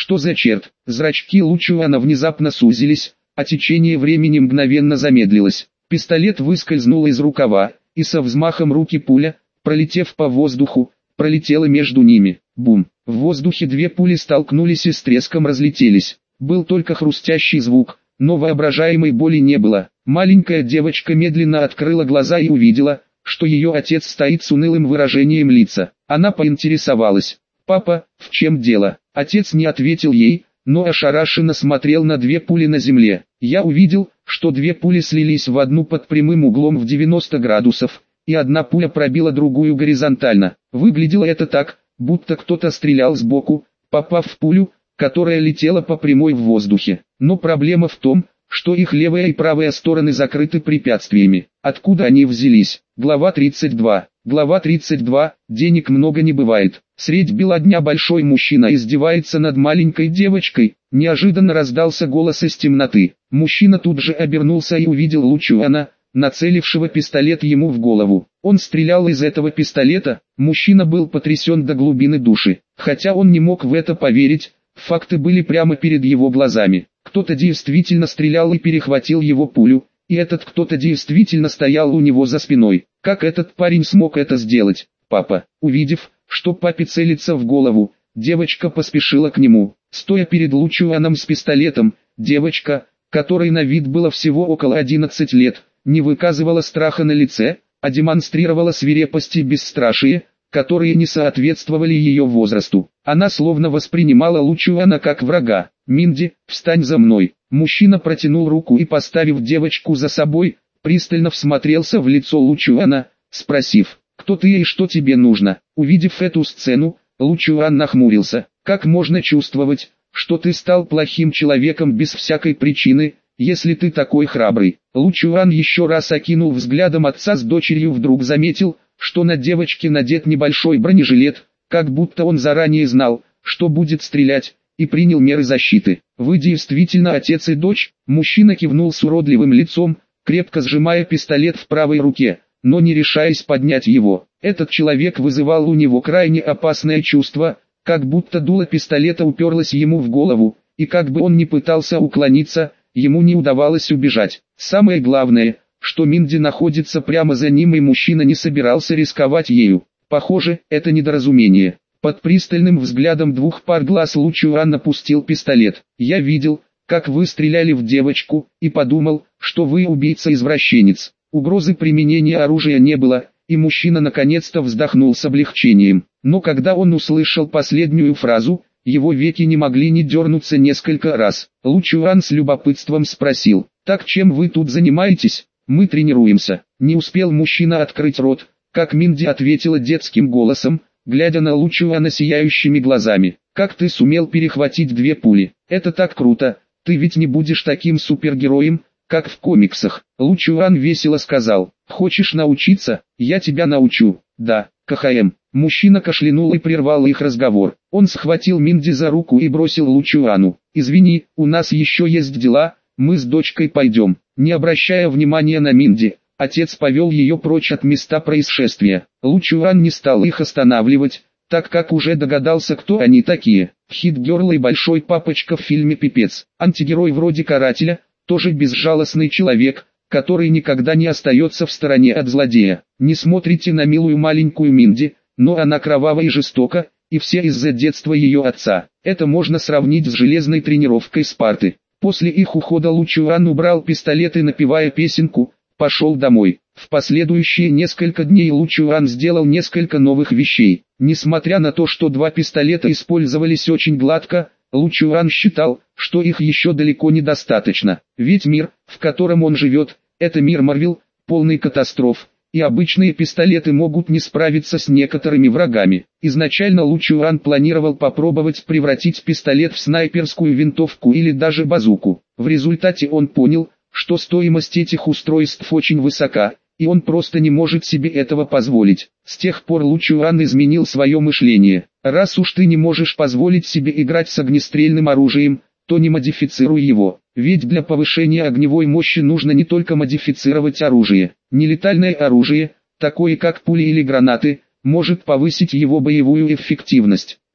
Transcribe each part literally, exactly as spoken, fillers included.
Что за черт? Зрачки Лучуана внезапно сузились, а течение времени мгновенно замедлилось. Пистолет выскользнул из рукава, и со взмахом руки пуля, пролетев по воздуху, пролетела между ними. Бум! В воздухе две пули столкнулись и с треском разлетелись. Был только хрустящий звук, но воображаемой боли не было. Маленькая девочка медленно открыла глаза и увидела, что ее отец стоит с унылым выражением лица. Она поинтересовалась: «Папа, в чем дело?» Отец не ответил ей, но ошарашенно смотрел на две пули на земле. Я увидел, что две пули слились в одну под прямым углом в девяносто градусов, и одна пуля пробила другую горизонтально. Выглядело это так, будто кто-то стрелял сбоку, попав в пулю, которая летела по прямой в воздухе. Но проблема в том, что их левая и правая стороны закрыты препятствиями. Откуда они взялись? Глава тридцать два. Глава тридцать два. Денег много не бывает. Средь бела дня большой мужчина издевается над маленькой девочкой. Неожиданно раздался голос из темноты. Мужчина тут же обернулся и увидел Лучуана, нацелившего пистолет ему в голову. Он стрелял из этого пистолета. Мужчина был потрясен до глубины души. Хотя он не мог в это поверить, факты были прямо перед его глазами. Кто-то действительно стрелял и перехватил его пулю, и этот кто-то действительно стоял у него за спиной. Как этот парень смог это сделать? Папа, увидев, что папе целится в голову, девочка поспешила к нему. Стоя перед Лучуаном с пистолетом, девочка, которой на вид было всего около одиннадцати лет, не выказывала страха на лице, а демонстрировала свирепость и бесстрашие, которые не соответствовали ее возрасту. Она словно воспринимала Лучуана как врага. «Минди, встань за мной!» Мужчина протянул руку и, поставив девочку за собой, пристально всмотрелся в лицо Лучуана, спросив: «Кто ты и что тебе нужно?» Увидев эту сцену, Лучуан нахмурился. «Как можно чувствовать, что ты стал плохим человеком без всякой причины, если ты такой храбрый?» Лучуан еще раз окинул взглядом отца с дочерью, вдруг заметил, что на девочке надет небольшой бронежилет, как будто он заранее знал, что будет стрелять, и принял меры защиты. «Вы действительно отец и дочь?» Мужчина кивнул с уродливым лицом, крепко сжимая пистолет в правой руке, но не решаясь поднять его. Этот человек вызывал у него крайне опасное чувство, как будто дуло пистолета уперлось ему в голову, и как бы он ни пытался уклониться, ему не удавалось убежать. Самое главное, что Минди находится прямо за ним, и мужчина не собирался рисковать ею. Похоже, это недоразумение. Под пристальным взглядом двух пар глаз Лучуан опустил пистолет. «Я видел, как вы стреляли в девочку, и подумал, что вы убийца-извращенец». Угрозы применения оружия не было, и мужчина наконец-то вздохнул с облегчением. Но когда он услышал последнюю фразу, его веки не могли не дернуться несколько раз. Лучуан с любопытством спросил: «Так чем вы тут занимаетесь?» «Мы тренируемся». Не успел мужчина открыть рот, как Минди ответила детским голосом, глядя на Лучуана сияющими глазами: «Как ты сумел перехватить две пули? Это так круто, ты ведь не будешь таким супергероем, как в комиксах». Лучуан весело сказал: «Хочешь научиться? Я тебя научу». «Да, КХМ». Мужчина кашлянул и прервал их разговор. Он схватил Минди за руку и бросил Лучуану: «Извини, у нас еще есть дела, мы с дочкой пойдем». Не обращая внимания на Минди, отец повел ее прочь от места происшествия. Лучуан не стал их останавливать, так как уже догадался, кто они такие. Хит-герл и большой папочка в фильме «Пипец». Антигерой вроде Карателя, тоже безжалостный человек, который никогда не остается в стороне от злодея. Не смотрите на милую маленькую Минди, но она кровава и жестока, и все из-за детства ее отца. Это можно сравнить с железной тренировкой Спарты. После их ухода Лучуан убрал пистолет и, напевая песенку, пошел домой. В последующие несколько дней Лучуан сделал несколько новых вещей. Несмотря на то, что два пистолета использовались очень гладко, Лучуан считал, что их еще далеко недостаточно. Ведь мир, в котором он живет, это мир Марвел, полный катастроф, и обычные пистолеты могут не справиться с некоторыми врагами. Изначально Лучуан планировал попробовать превратить пистолет в снайперскую винтовку или даже базуку. В результате он понял, что стоимость этих устройств очень высока, и он просто не может себе этого позволить. С тех пор Лучуан изменил свое мышление. Раз уж ты не можешь позволить себе играть с огнестрельным оружием, то не модифицируй его. Ведь для повышения огневой мощи нужно не только модифицировать оружие. Нелетальное оружие, такое как пули или гранаты, может повысить его боевую эффективность.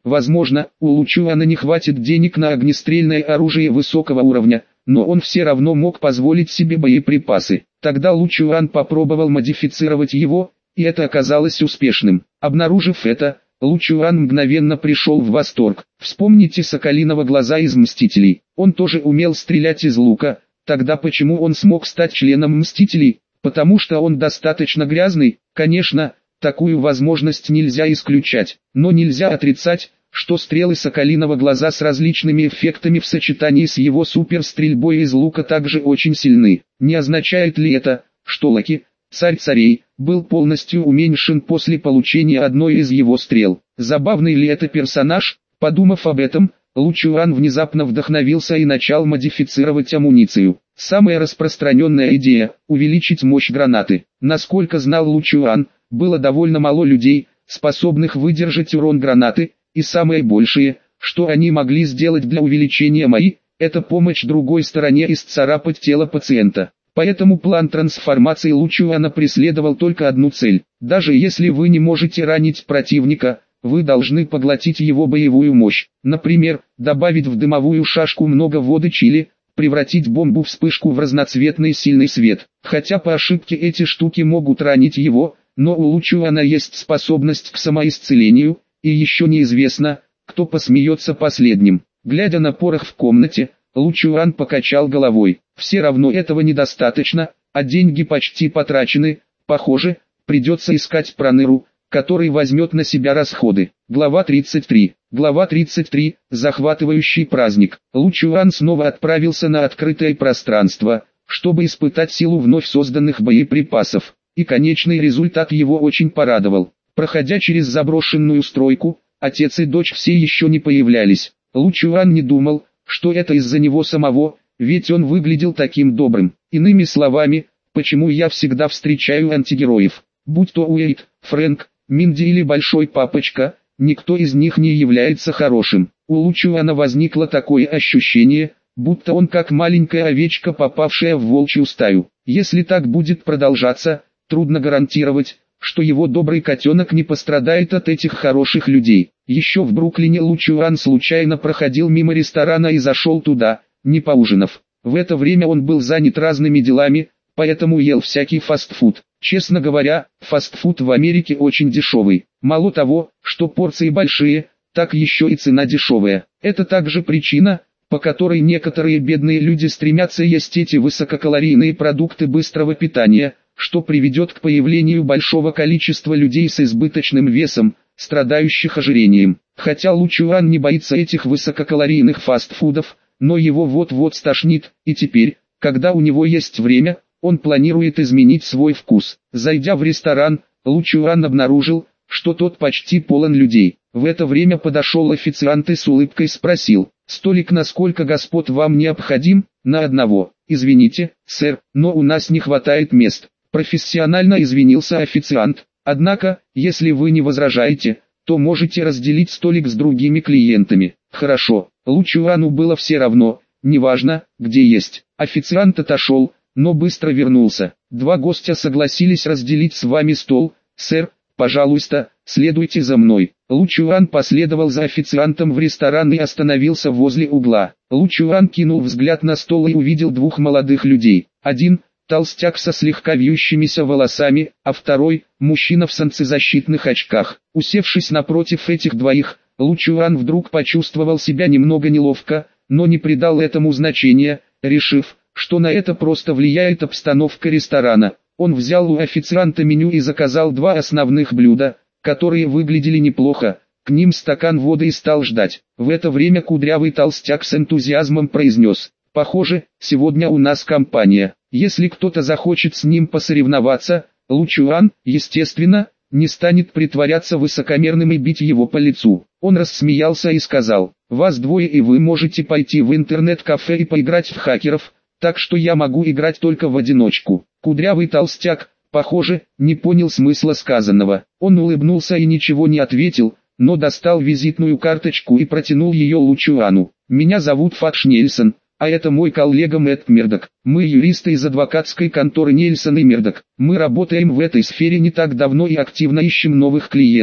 Возможно, у Лучуана не хватит денег на огнестрельное оружие высокого уровня, но он все равно мог позволить себе боеприпасы. Тогда Лучуан попробовал модифицировать его, и это оказалось успешным. Обнаружив это, Лучуан мгновенно пришел в восторг. Вспомните Соколиного Глаза из «Мстителей». Он тоже умел стрелять из лука. Тогда почему он смог стать членом «Мстителей»? Потому что он достаточно грязный. Конечно, такую возможность нельзя исключать. Но нельзя отрицать, что стрелы Соколиного Глаза с различными эффектами в сочетании с его суперстрельбой из лука также очень сильны. Не означает ли это, что Локи, царь царей, был полностью уменьшен после получения одной из его стрел? Забавный ли это персонаж? Подумав об этом, Лучуан внезапно вдохновился и начал модифицировать амуницию. Самая распространенная идея – увеличить мощь гранаты. Насколько знал Лучуан, было довольно мало людей, способных выдержать урон гранаты, и самое большее, что они могли сделать для увеличения МАИ, это помочь другой стороне исцарапать тело пациента. Поэтому план трансформации Лучуана преследовал только одну цель. Даже если вы не можете ранить противника, вы должны поглотить его боевую мощь. Например, добавить в дымовую шашку много воды чили, превратить бомбу-вспышку в разноцветный сильный свет. Хотя по ошибке эти штуки могут ранить его, но у Лучуана есть способность к самоисцелению, и еще неизвестно, кто посмеется последним. Глядя на порох в комнате, Лучуан покачал головой. Все равно этого недостаточно, а деньги почти потрачены. Похоже, придется искать Проныру, который возьмет на себя расходы. Глава тридцать три. Глава тридцать три. Захватывающий праздник. Лучуан снова отправился на открытое пространство, чтобы испытать силу вновь созданных боеприпасов. И конечный результат его очень порадовал. Проходя через заброшенную стройку, отец и дочь все еще не появлялись. Лучуан не думал, что это из-за него самого, ведь он выглядел таким добрым. Иными словами, почему я всегда встречаю антигероев? Будь то Уэйд, Фрэнк, Минди или Большой Папочка, никто из них не является хорошим. У Лучуана возникло такое ощущение, будто он как маленькая овечка, попавшая в волчью стаю. Если так будет продолжаться, трудно гарантировать, что его добрый котенок не пострадает от этих хороших людей. Еще в Бруклине Лучуан случайно проходил мимо ресторана и зашел туда, не поужинав. В это время он был занят разными делами, поэтому ел всякий фастфуд. Честно говоря, фастфуд в Америке очень дешевый. Мало того, что порции большие, так еще и цена дешевая. Это также причина, по которой некоторые бедные люди стремятся есть эти высококалорийные продукты быстрого питания, что приведет к появлению большого количества людей с избыточным весом, страдающих ожирением. Хотя Лучуан не боится этих высококалорийных фастфудов, но его вот-вот стошнит, и теперь, когда у него есть время, он планирует изменить свой вкус. Зайдя в ресторан, Лучуан обнаружил, что тот почти полон людей. В это время подошел официант и с улыбкой спросил: «Столик на сколько господ вам необходим?» «На одного. Извините, сэр, но у нас не хватает мест». Профессионально извинился официант. «Однако, если вы не возражаете, то можете разделить столик с другими клиентами». «Хорошо». Лучуану было все равно, неважно, где есть. Официант отошел, но быстро вернулся. «Два гостя согласились разделить с вами стол, сэр, пожалуйста, следуйте за мной». Лучуан последовал за официантом в ресторан и остановился возле угла. Лучуан кинул взгляд на стол и увидел двух молодых людей. Один – толстяк со слегка вьющимися волосами, а второй – мужчина в солнцезащитных очках. Усевшись напротив этих двоих, Лучуан вдруг почувствовал себя немного неловко, но не придал этому значения, решив, что на это просто влияет обстановка ресторана. Он взял у официанта меню и заказал два основных блюда, которые выглядели неплохо, к ним стакан воды и стал ждать. В это время кудрявый толстяк с энтузиазмом произнес: «Похоже, сегодня у нас компания. Если кто-то захочет с ним посоревноваться, Лучуан, естественно, не станет притворяться высокомерным и бить его по лицу». Он рассмеялся и сказал: «Вас двое и вы можете пойти в интернет-кафе и поиграть в хакеров, так что я могу играть только в одиночку». Кудрявый толстяк, похоже, не понял смысла сказанного. Он улыбнулся и ничего не ответил, но достал визитную карточку и протянул ее Лучуану. «Меня зовут Фадж Нельсон, а это мой коллега Мэтт Мердок. Мы юристы из адвокатской конторы Нельсон и Мердок. Мы работаем в этой сфере не так давно и активно ищем новых клиентов.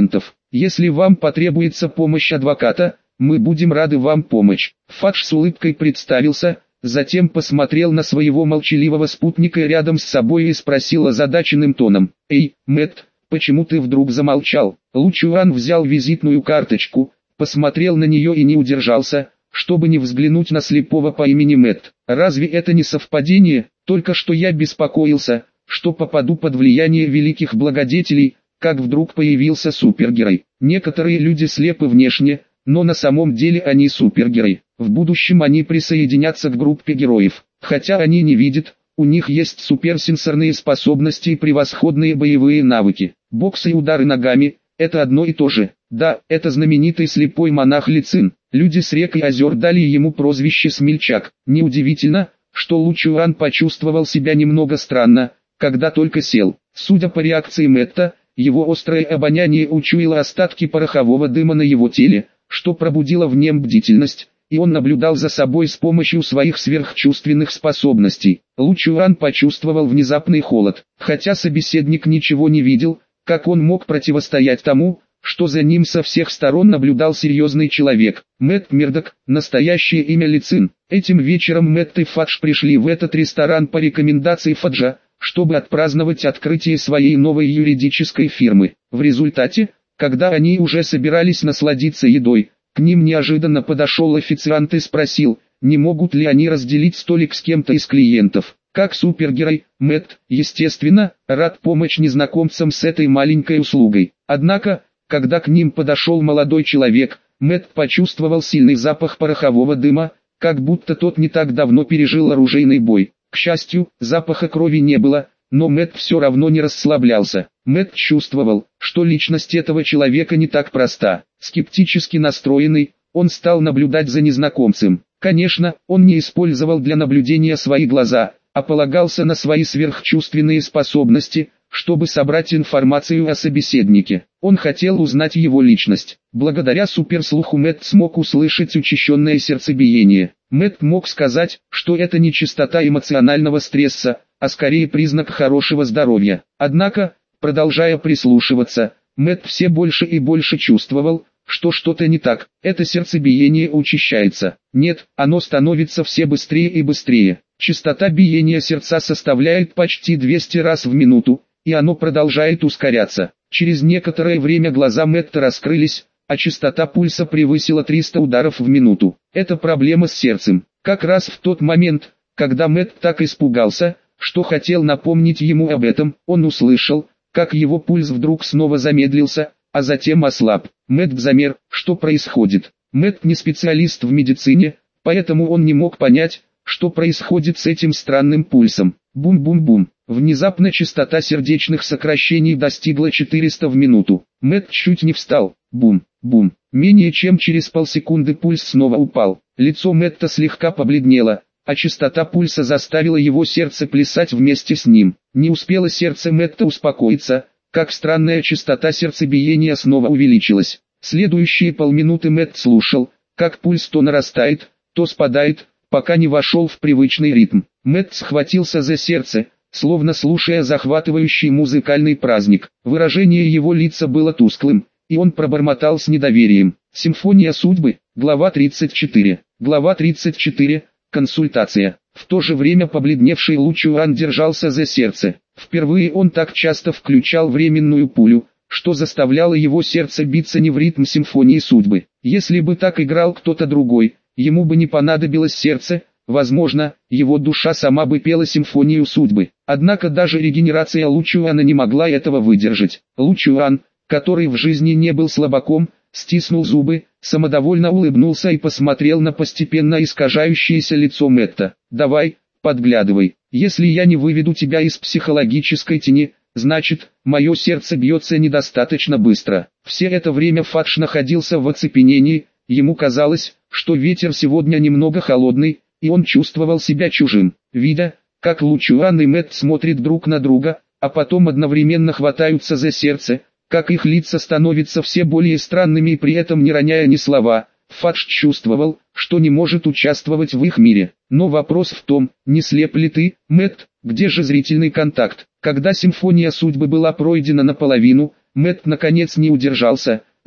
Если вам потребуется помощь адвоката, мы будем рады вам помочь. Фадж с улыбкой представился, затем посмотрел на своего молчаливого спутника рядом с собой и спросил озадаченным тоном: «Эй, Мэтт, почему ты вдруг замолчал?» Лу Чуан взял визитную карточку, посмотрел на нее и не удержался, чтобы не взглянуть на слепого по имени Мэтт. «Разве это не совпадение? Только что я беспокоился, что попаду под влияние великих благодетелей, как вдруг появился супергерой. Некоторые люди слепы внешне, но на самом деле они супергерои. В будущем они присоединятся к группе героев. Хотя они не видят, у них есть суперсенсорные способности и превосходные боевые навыки. Бокс и удары ногами – это одно и то же. Да, это знаменитый слепой монах Ли Цин. Люди с рек и озер дали ему прозвище Смельчак. Неудивительно, что Лу Чуан почувствовал себя немного странно, когда только сел. Судя по реакции Мэтта, его острое обоняние учуяло остатки порохового дыма на его теле, что пробудило в нем бдительность, и он наблюдал за собой с помощью своих сверхчувственных способностей. Лу Чуан почувствовал внезапный холод. Хотя собеседник ничего не видел, как он мог противостоять тому, что за ним со всех сторон наблюдал серьезный человек. Мэтт Мердок, настоящее имя Ли Цин. Этим вечером Мэтт и Фадж пришли в этот ресторан по рекомендации Фаджа, чтобы отпраздновать открытие своей новой юридической фирмы. В результате, когда они уже собирались насладиться едой, к ним неожиданно подошел официант и спросил, не могут ли они разделить столик с кем-то из клиентов. Как супергерой, Мэтт, естественно, рад помочь незнакомцам с этой маленькой услугой. Однако, когда к ним подошел молодой человек, Мэтт почувствовал сильный запах порохового дыма, как будто тот не так давно пережил оружейный бой. К счастью, запаха крови не было, но Мэтт все равно не расслаблялся. Мэтт чувствовал, что личность этого человека не так проста. Скептически настроенный, он стал наблюдать за незнакомцем. Конечно, он не использовал для наблюдения свои глаза, а полагался на свои сверхчувственные способности, чтобы собрать информацию о собеседнике. Он хотел узнать его личность. Благодаря суперслуху Мэтт смог услышать учащенное сердцебиение. Мэтт мог сказать, что это не частота эмоционального стресса, а скорее признак хорошего здоровья. Однако, продолжая прислушиваться, Мэтт все больше и больше чувствовал, что что-то не так. Это сердцебиение учащается. Нет, оно становится все быстрее и быстрее. Частота биения сердца составляет почти двести раз в минуту, и оно продолжает ускоряться. Через некоторое время глаза Мэтта раскрылись, а частота пульса превысила триста ударов в минуту. Это проблема с сердцем. Как раз в тот момент, когда Мэтт так испугался, что хотел напомнить ему об этом, он услышал, как его пульс вдруг снова замедлился, а затем ослаб. Мэтт замер, что происходит. Мэтт не специалист в медицине, поэтому он не мог понять, что происходит с этим странным пульсом. Бум-бум-бум. Внезапно частота сердечных сокращений достигла четырёхсот в минуту. Мэтт чуть не встал. Бум-бум. Менее чем через полсекунды пульс снова упал. Лицо Мэтта слегка побледнело, а частота пульса заставила его сердце плясать вместе с ним. Не успело сердце Мэтта успокоиться, как странная частота сердцебиения снова увеличилась. Следующие полминуты Мэтт слушал, как пульс то нарастает, то спадает, пока не вошел в привычный ритм. Мэтт схватился за сердце, словно слушая захватывающий музыкальный праздник. Выражение его лица было тусклым, и он пробормотал с недоверием. Симфония судьбы, глава тридцать четыре. Глава тридцать четыре. Консультация. В то же время побледневший Лу Чуан держался за сердце. Впервые он так часто включал временную пулю, что заставляло его сердце биться не в ритм симфонии судьбы. Если бы так играл кто-то другой, ему бы не понадобилось сердце, возможно, его душа сама бы пела симфонию судьбы. Однако даже регенерация Лу Чуана не могла этого выдержать. Лу Чуан, который в жизни не был слабаком, стиснул зубы, самодовольно улыбнулся и посмотрел на постепенно искажающееся лицо Мэтта. «Давай, подглядывай. Если я не выведу тебя из психологической тени, значит, мое сердце бьется недостаточно быстро». Все это время Фадж находился в оцепенении, ему казалось, что ветер сегодня немного холодный, и он чувствовал себя чужим. Видя, как Лу Чуан и Мэтт смотрят друг на друга, а потом одновременно хватаются за сердце, как их лица становятся все более странными и при этом не роняя ни слова, Фадж чувствовал, что не может участвовать в их мире. Но вопрос в том, не слеп ли ты, Мэтт, где же зрительный контакт? Когда симфония судьбы была пройдена наполовину, Мэтт наконец не удержался,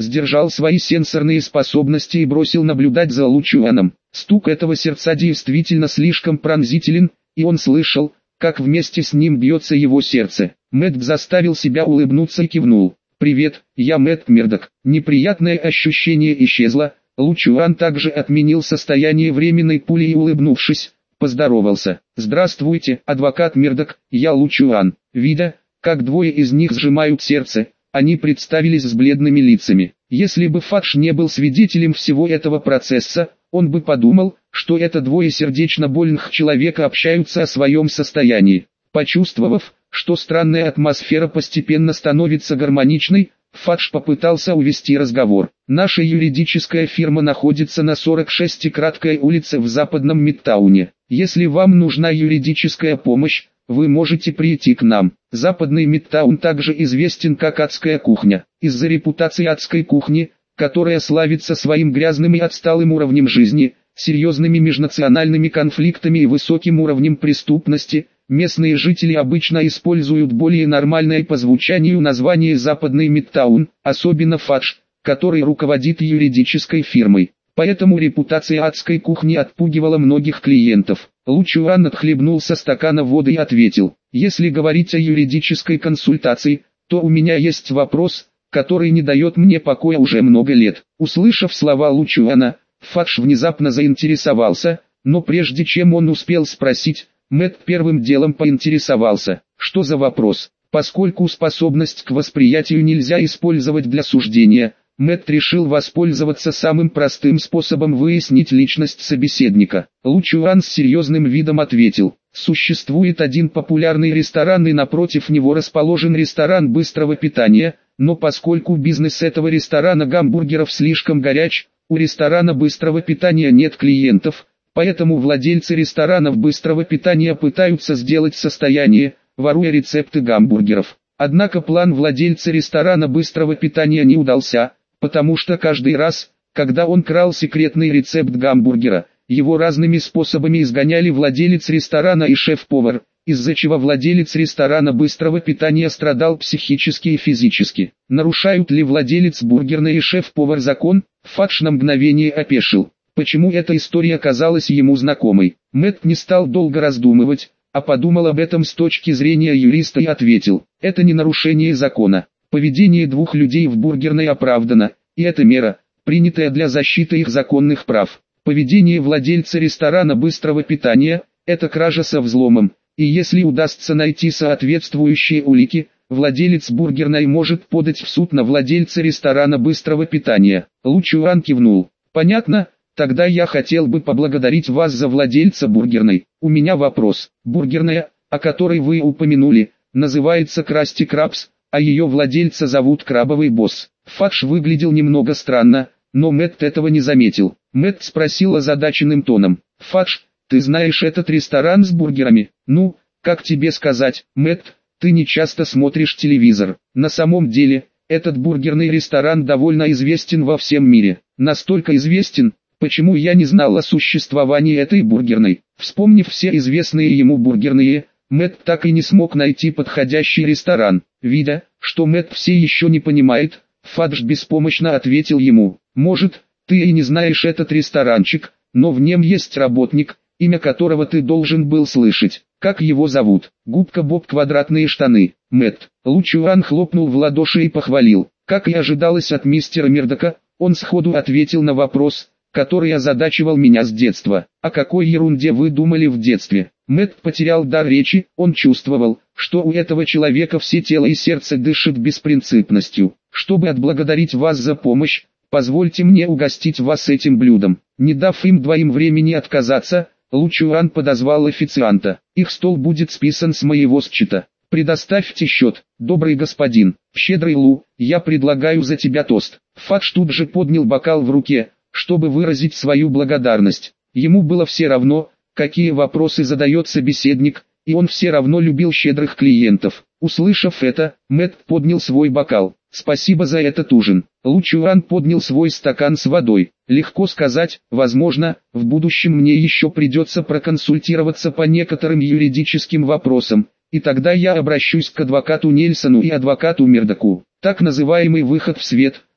сдержал свои сенсорные способности и бросил наблюдать за Лучуаном. Стук этого сердца действительно слишком пронзителен, и он слышал, как вместе с ним бьется его сердце. Мэтт заставил себя улыбнуться и кивнул. «Привет, я Мэтт Мердок». Неприятное ощущение исчезло. Лучуан также отменил состояние временной пули и, улыбнувшись, поздоровался. «Здравствуйте, адвокат Мердок, я Лучуан». Видя, как двое из них сжимают сердце, они представились с бледными лицами. Если бы Фадж не был свидетелем всего этого процесса, он бы подумал, что это двое сердечно больных человека общаются о своем состоянии. Почувствовав, что странная атмосфера постепенно становится гармоничной, Фадж попытался увести разговор. «Наша юридическая фирма находится на сорок шестой краткой улице в западном Мидтауне. Если вам нужна юридическая помощь, вы можете прийти к нам». Западный Мидтаун также известен как адская кухня. Из-за репутации адской кухни, которая славится своим грязным и отсталым уровнем жизни, серьезными межнациональными конфликтами и высоким уровнем преступности, местные жители обычно используют более нормальное по звучанию название «Западный Мидтаун», особенно Фадж, который руководит юридической фирмой. Поэтому репутация адской кухни отпугивала многих клиентов. Лучуан отхлебнул со стакана воды и ответил: «Если говорить о юридической консультации, то у меня есть вопрос, который не дает мне покоя уже много лет». Услышав слова Лучуана, Фадж внезапно заинтересовался, но прежде чем он успел спросить, Мэтт первым делом поинтересовался: «Что за вопрос?» Поскольку способность к восприятию нельзя использовать для суждения, Мэтт решил воспользоваться самым простым способом выяснить личность собеседника. Лучуан с серьезным видом ответил: «Существует один популярный ресторан, и напротив него расположен ресторан быстрого питания, но поскольку бизнес этого ресторана гамбургеров слишком горяч, у ресторана быстрого питания нет клиентов, поэтому владельцы ресторанов быстрого питания пытаются сделать состояние, воруя рецепты гамбургеров. Однако план владельца ресторана быстрого питания не удался, потому что каждый раз, когда он крал секретный рецепт гамбургера, его разными способами изгоняли владелец ресторана и шеф-повар, из-за чего владелец ресторана быстрого питания страдал психически и физически. Нарушают ли владелец бургерной и шеф-повар закон? Фадж на мгновение опешил. Почему эта история казалась ему знакомой? Мэтт не стал долго раздумывать, а подумал об этом с точки зрения юриста и ответил: «Это не нарушение закона. Поведение двух людей в бургерной оправдано, и это мера, принятая для защиты их законных прав. Поведение владельца ресторана быстрого питания – это кража со взломом, и если удастся найти соответствующие улики, владелец бургерной может подать в суд на владельца ресторана быстрого питания». Лучуан кивнул. «Понятно. Тогда я хотел бы поблагодарить вас за владельца бургерной. У меня вопрос. Бургерная, о которой вы упомянули, называется Красти Крабс, а ее владельца зовут Крабовый Босс». Фадж выглядел немного странно, но Мэтт этого не заметил. Мэтт спросил озадаченным тоном: «Фадж, ты знаешь этот ресторан с бургерами?» «Ну, как тебе сказать, Мэтт, ты не часто смотришь телевизор. На самом деле, этот бургерный ресторан довольно известен во всем мире. Настолько известен, почему я не знал о существовании этой бургерной». Вспомнив все известные ему бургерные, Мэтт так и не смог найти подходящий ресторан. Видя, что Мэтт все еще не понимает, Фадж беспомощно ответил ему: «Может, ты и не знаешь этот ресторанчик, но в нем есть работник, имя которого ты должен был слышать. Как его зовут?» «Губка Боб квадратные штаны». Мэтт. Лучуан хлопнул в ладоши и похвалил. Как и ожидалось от мистера Мердока, он сходу ответил на вопрос, который озадачивал меня с детства. «О какой ерунде вы думали в детстве?» Мэтт потерял дар речи, он чувствовал, что у этого человека все тело и сердце дышит беспринципностью. «Чтобы отблагодарить вас за помощь, позвольте мне угостить вас этим блюдом». Не дав им двоим времени отказаться, Лучуан подозвал официанта. «Их стол будет списан с моего счета. Предоставьте счет, добрый господин». «Щедрый Лу, я предлагаю за тебя тост». Фадж тут же поднял бокал в руке, чтобы выразить свою благодарность. Ему было все равно, какие вопросы задает собеседник, и он все равно любил щедрых клиентов. Услышав это, Мэтт поднял свой бокал. «Спасибо за этот ужин». Лучуан поднял свой стакан с водой. «Легко сказать, возможно, в будущем мне еще придется проконсультироваться по некоторым юридическим вопросам, и тогда я обращусь к адвокату Нельсону и адвокату Мердоку». Так называемый выход в свет,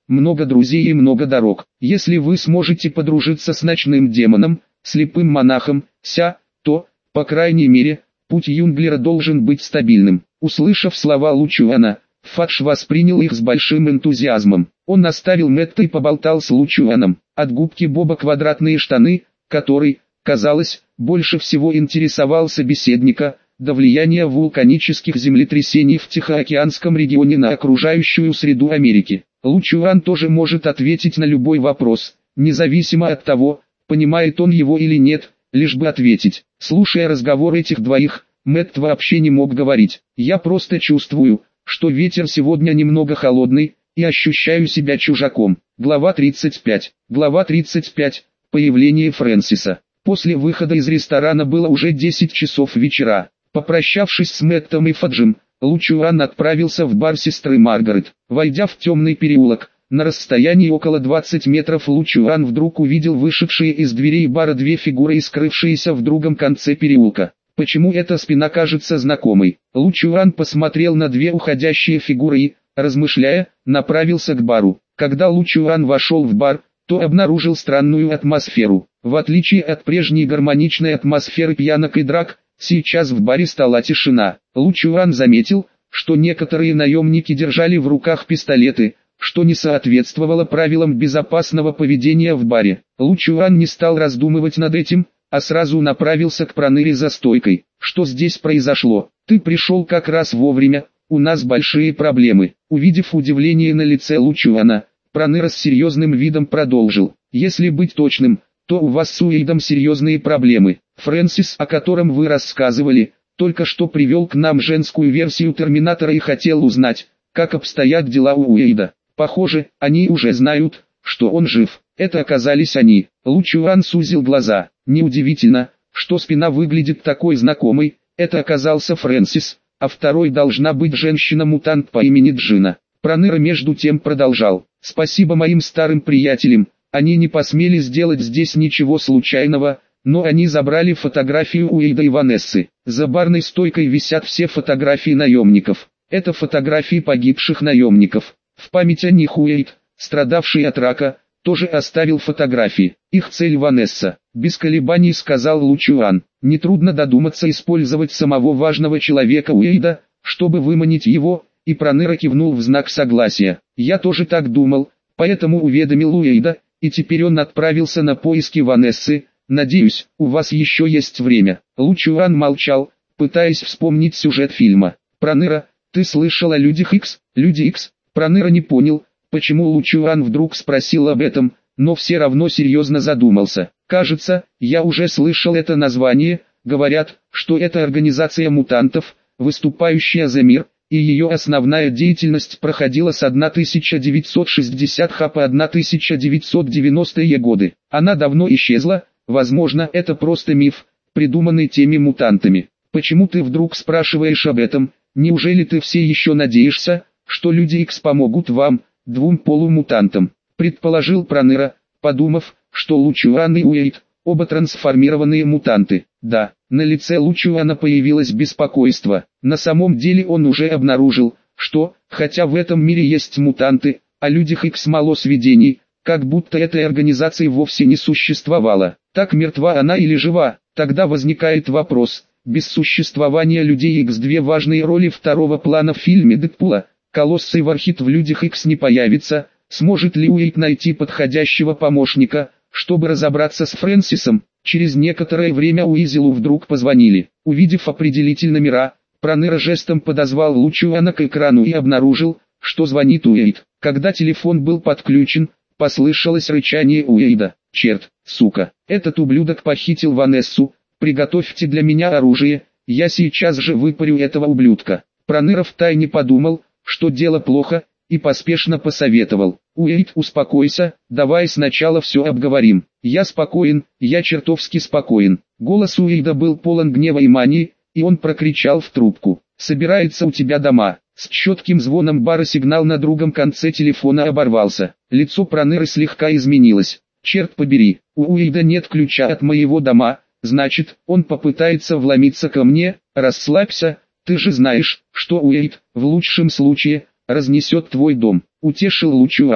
много друзей и много дорог. Если вы сможете подружиться с ночным демоном, слепым монахом, ся, то, по крайней мере, путь Юнглера должен быть стабильным. Услышав слова Лучуана, Фадж воспринял их с большим энтузиазмом. Он оставил Мэтта и поболтал с Лучуаном. От губки Боба квадратные штаны, который, казалось, больше всего интересовал собеседника, до влияния вулканических землетрясений в Тихоокеанском регионе на окружающую среду Америки. Лучуан тоже может ответить на любой вопрос, независимо от того, понимает он его или нет, лишь бы ответить. Слушая разговор этих двоих, Мэтт вообще не мог говорить. «Я просто чувствую, что ветер сегодня немного холодный, и ощущаю себя чужаком». Глава тридцать пять. Глава тридцать пять. Появление Фрэнсиса. После выхода из ресторана было уже десять часов вечера. Попрощавшись с Мэттом и Фаджем, Лучуан отправился в бар сестры Маргарет. Войдя в темный переулок, на расстоянии около двадцати метров Лучуан вдруг увидел вышедшие из дверей бара две фигуры и скрывшиеся в другом конце переулка. Почему эта спина кажется знакомой? Лучуан посмотрел на две уходящие фигуры и, размышляя, направился к бару. Когда Лучуан вошел в бар, то обнаружил странную атмосферу. В отличие от прежней гармоничной атмосферы пьянок и драк, сейчас в баре стала тишина. Лучуан заметил, что некоторые наемники держали в руках пистолеты, что не соответствовало правилам безопасного поведения в баре. Лучуан не стал раздумывать над этим, а сразу направился к проныре за стойкой. «Что здесь произошло? Ты пришел как раз вовремя, у нас большие проблемы». Увидев удивление на лице Лучуана, проныра с серьезным видом продолжил. «Если быть точным, то у вас с Уэйдом серьезные проблемы. Фрэнсис, о котором вы рассказывали, только что привел к нам женскую версию Терминатора и хотел узнать, как обстоят дела у Уэйда. Похоже, они уже знают, что он жив». Это оказались они. Лучуан сузил глаза. Неудивительно, что спина выглядит такой знакомой. Это оказался Фрэнсис, а второй должна быть женщина-мутант по имени Джина. Проныра между тем продолжал. «Спасибо моим старым приятелям, они не посмели сделать здесь ничего случайного, но они забрали фотографию Уэйда и Ванессы. За барной стойкой висят все фотографии наемников. Это фотографии погибших наемников. В память о них Уэйд, страдавший от рака, тоже оставил фотографии. Их цель Ванесса», — без колебаний сказал Лучуан. «Нетрудно додуматься использовать самого важного человека Уэйда, чтобы выманить его», и проныра кивнул в знак согласия. «Я тоже так думал, поэтому уведомил Уэйда, и теперь он отправился на поиски Ванессы. Надеюсь, у вас еще есть время». Лучуан молчал, пытаясь вспомнить сюжет фильма. «Проныра, ты слышал о Людях Икс?» «Люди Икс?» Проныра не понял, почему Лучуан вдруг спросил об этом, но все равно серьезно задумался. «Кажется, я уже слышал это название. Говорят, что это организация мутантов, выступающая за мир, и ее основная деятельность проходила с тысяча девятьсот шестидесятых по тысяча девятьсот девяностые годы. Она давно исчезла, возможно, это просто миф, придуманный теми мутантами. Почему ты вдруг спрашиваешь об этом? Неужели ты все еще надеешься, что Люди Икс помогут вам, двум полумутантам?» Предположил проныра, подумав, что Лучуан и Уэйд, оба трансформированные мутанты. Да, на лице Лучуана появилось беспокойство. На самом деле он уже обнаружил, что, хотя в этом мире есть мутанты, о Людях Икс мало сведений, как будто этой организации вовсе не существовало. Так мертва она или жива? Тогда возникает вопрос, без существования Людей Икс две важные роли второго плана в фильме Дэдпула, Колосс и Вархит в Людях Икс не появится. Сможет ли Уэйд найти подходящего помощника, чтобы разобраться с Фрэнсисом? Через некоторое время Уизелу вдруг позвонили. Увидев определитель номера, проныра жестом подозвал Лучуана к экрану и обнаружил, что звонит Уэйд. Когда телефон был подключен, послышалось рычание Уэйда. «Черт, сука, этот ублюдок похитил Ванессу, приготовьте для меня оружие, я сейчас же выпарю этого ублюдка». Проныра втайне подумал, что дело плохо, и поспешно посоветовал. «Уэйд, успокойся, давай сначала все обговорим». «Я спокоен, я чертовски спокоен». Голос Уэйда был полон гнева и мании, и он прокричал в трубку. «Собирается у тебя дома». С четким звоном бара сигнал на другом конце телефона оборвался. Лицо проныры слегка изменилось. «Черт побери, у Уэйда нет ключа от моего дома, значит, он попытается вломиться ко мне. Расслабься, ты же знаешь, что Уэйд, в лучшем случае, разнесет твой дом», — утешил Лучуан.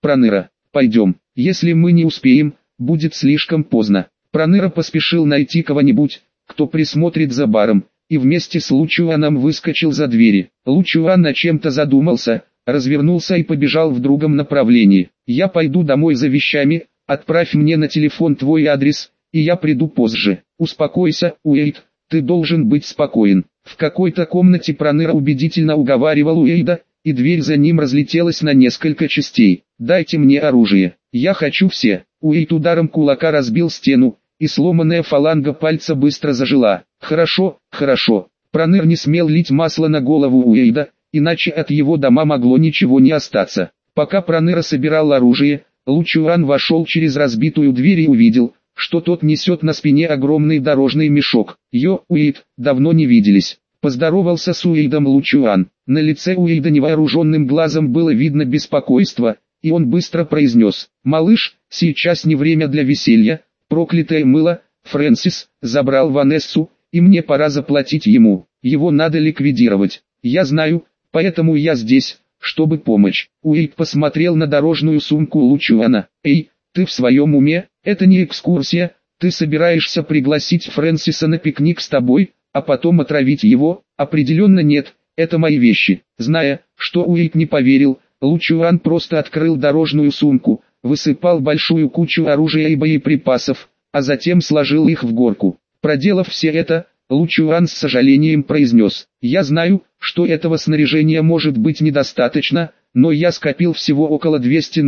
Проныра, пойдем, если мы не успеем, будет слишком поздно. Проныра поспешил найти кого-нибудь, кто присмотрит за баром, и вместе с Лучуаном выскочил за двери. Лучуан о чем-то задумался, развернулся и побежал в другом направлении. «Я пойду домой за вещами, отправь мне на телефон твой адрес, и я приду позже». «Успокойся, Уэйд, ты должен быть спокоен». В какой-то комнате Проныра убедительно уговаривал Уэйда, и дверь за ним разлетелась на несколько частей. «Дайте мне оружие, я хочу все». Уэйд ударом кулака разбил стену, и сломанная фаланга пальца быстро зажила. «Хорошо, хорошо». Проныр не смел лить масло на голову Уэйда, иначе от его дома могло ничего не остаться. Пока Проныра собирал оружие, Лучуан вошел через разбитую дверь и увидел, что тот несет на спине огромный дорожный мешок. «Йо, Уэйд, давно не виделись». Поздоровался с Уэйдом Лучуан. На лице Уэйда невооруженным глазом было видно беспокойство, и он быстро произнес: «Малыш, сейчас не время для веселья, проклятое мыло, Фрэнсис, забрал Ванессу, и мне пора заплатить ему, его надо ликвидировать. Я знаю, поэтому я здесь, чтобы помочь». Уэйд посмотрел на дорожную сумку Лучуана. «Эй, ты в своем уме? Это не экскурсия, ты собираешься пригласить Фрэнсиса на пикник с тобой, а потом отравить его?» «Определенно нет, это мои вещи». Зная, что Уэйд не поверил, Лучуан просто открыл дорожную сумку, высыпал большую кучу оружия и боеприпасов, а затем сложил их в горку. Проделав все это, Лучуан с сожалением произнес: «Я знаю, что этого снаряжения может быть недостаточно, но я скопил всего около двухсот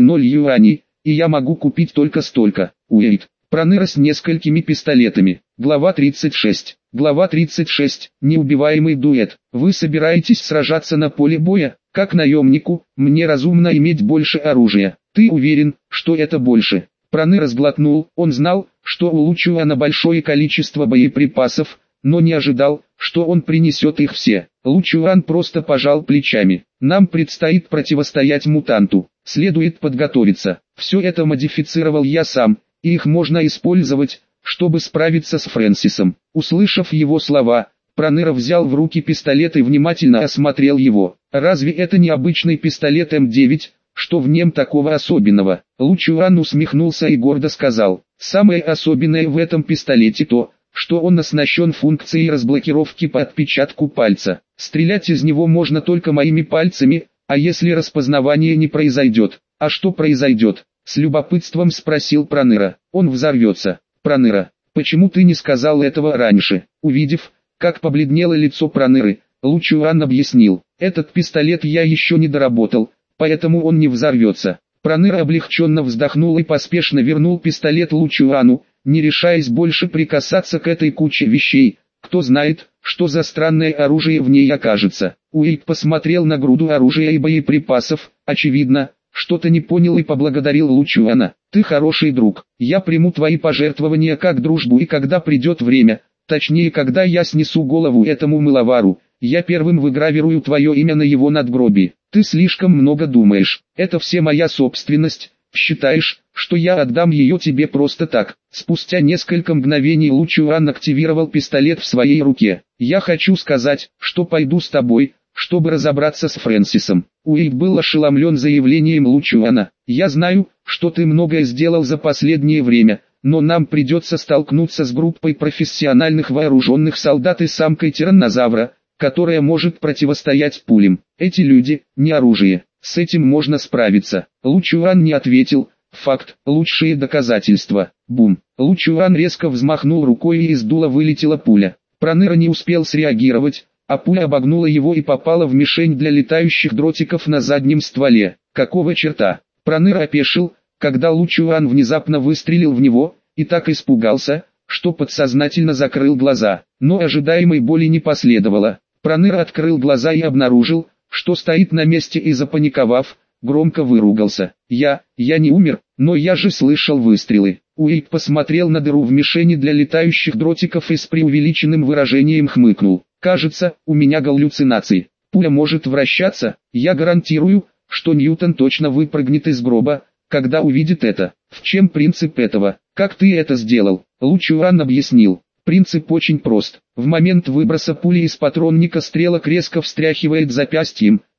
юаней, и я могу купить только столько». Уэйд. Проныра с несколькими пистолетами. Глава тридцать шесть. Глава тридцать шесть. Неубиваемый дуэт. Вы собираетесь сражаться на поле боя? Как наемнику, мне разумно иметь больше оружия. Ты уверен, что это больше? Проныра сглотнул. Он знал, что у Лучуана большое количество боеприпасов, но не ожидал, что он принесет их все. Лучуан просто пожал плечами. Нам предстоит противостоять мутанту. Следует подготовиться. Все это модифицировал я сам, и их можно использовать, чтобы справиться с Фрэнсисом. Услышав его слова, Проныра взял в руки пистолет и внимательно осмотрел его. «Разве это не обычный пистолет эм девять, что в нем такого особенного?» Лучуан усмехнулся и гордо сказал: «Самое особенное в этом пистолете то, что он оснащен функцией разблокировки по отпечатку пальца. Стрелять из него можно только моими пальцами, а если распознавание не произойдет?» «А что произойдет?» — с любопытством спросил Проныра. «Он взорвется». «Проныра, почему ты не сказал этого раньше?» Увидев, как побледнело лицо Проныры, Лучуан объяснил: «Этот пистолет я еще не доработал, поэтому он не взорвется». Проныра облегченно вздохнул и поспешно вернул пистолет Лучуану, не решаясь больше прикасаться к этой куче вещей. Кто знает, что за странное оружие в ней окажется. Уэйд посмотрел на груду оружия и боеприпасов, очевидно, что-то не понял и поблагодарил Лучуана. «Ты хороший друг, я приму твои пожертвования как дружбу, и когда придет время, точнее когда я снесу голову этому мыловару, я первым выгравирую твое имя на его надгробии. Ты слишком много думаешь, это все моя собственность, считаешь, что я отдам ее тебе просто так?» Спустя несколько мгновений Лучуан активировал пистолет в своей руке. «Я хочу сказать, что пойду с тобой, чтобы разобраться с Фрэнсисом». Уэйд был ошеломлен заявлением Лучуана. «Я знаю, что ты многое сделал за последнее время, но нам придется столкнуться с группой профессиональных вооруженных солдат и самкой тираннозавра, которая может противостоять пулям. Эти люди — не оружие, с этим можно справиться». Лучуан не ответил. «Факт, лучшие доказательства». Бум. Лучуан резко взмахнул рукой, и из дула вылетела пуля. Проныра не успел среагировать, а пуля обогнула его и попала в мишень для летающих дротиков на заднем стволе. Какого черта? Проныра опешил, когда Лучуан внезапно выстрелил в него, и так испугался, что подсознательно закрыл глаза. Но ожидаемой боли не последовало. Проныра открыл глаза и обнаружил, что стоит на месте, и, запаниковав, громко выругался. «Я, я не умер, но я же слышал выстрелы». Уэйд посмотрел на дыру в мишени для летающих дротиков и с преувеличенным выражением хмыкнул. «Кажется, у меня галлюцинации. Пуля может вращаться, я гарантирую, что Ньютон точно выпрыгнет из гроба, когда увидит это». «В чем принцип этого? Как ты это сделал?» Лучуан объяснил. «Принцип очень прост. В момент выброса пули из патронника стрелок резко встряхивает запястьем,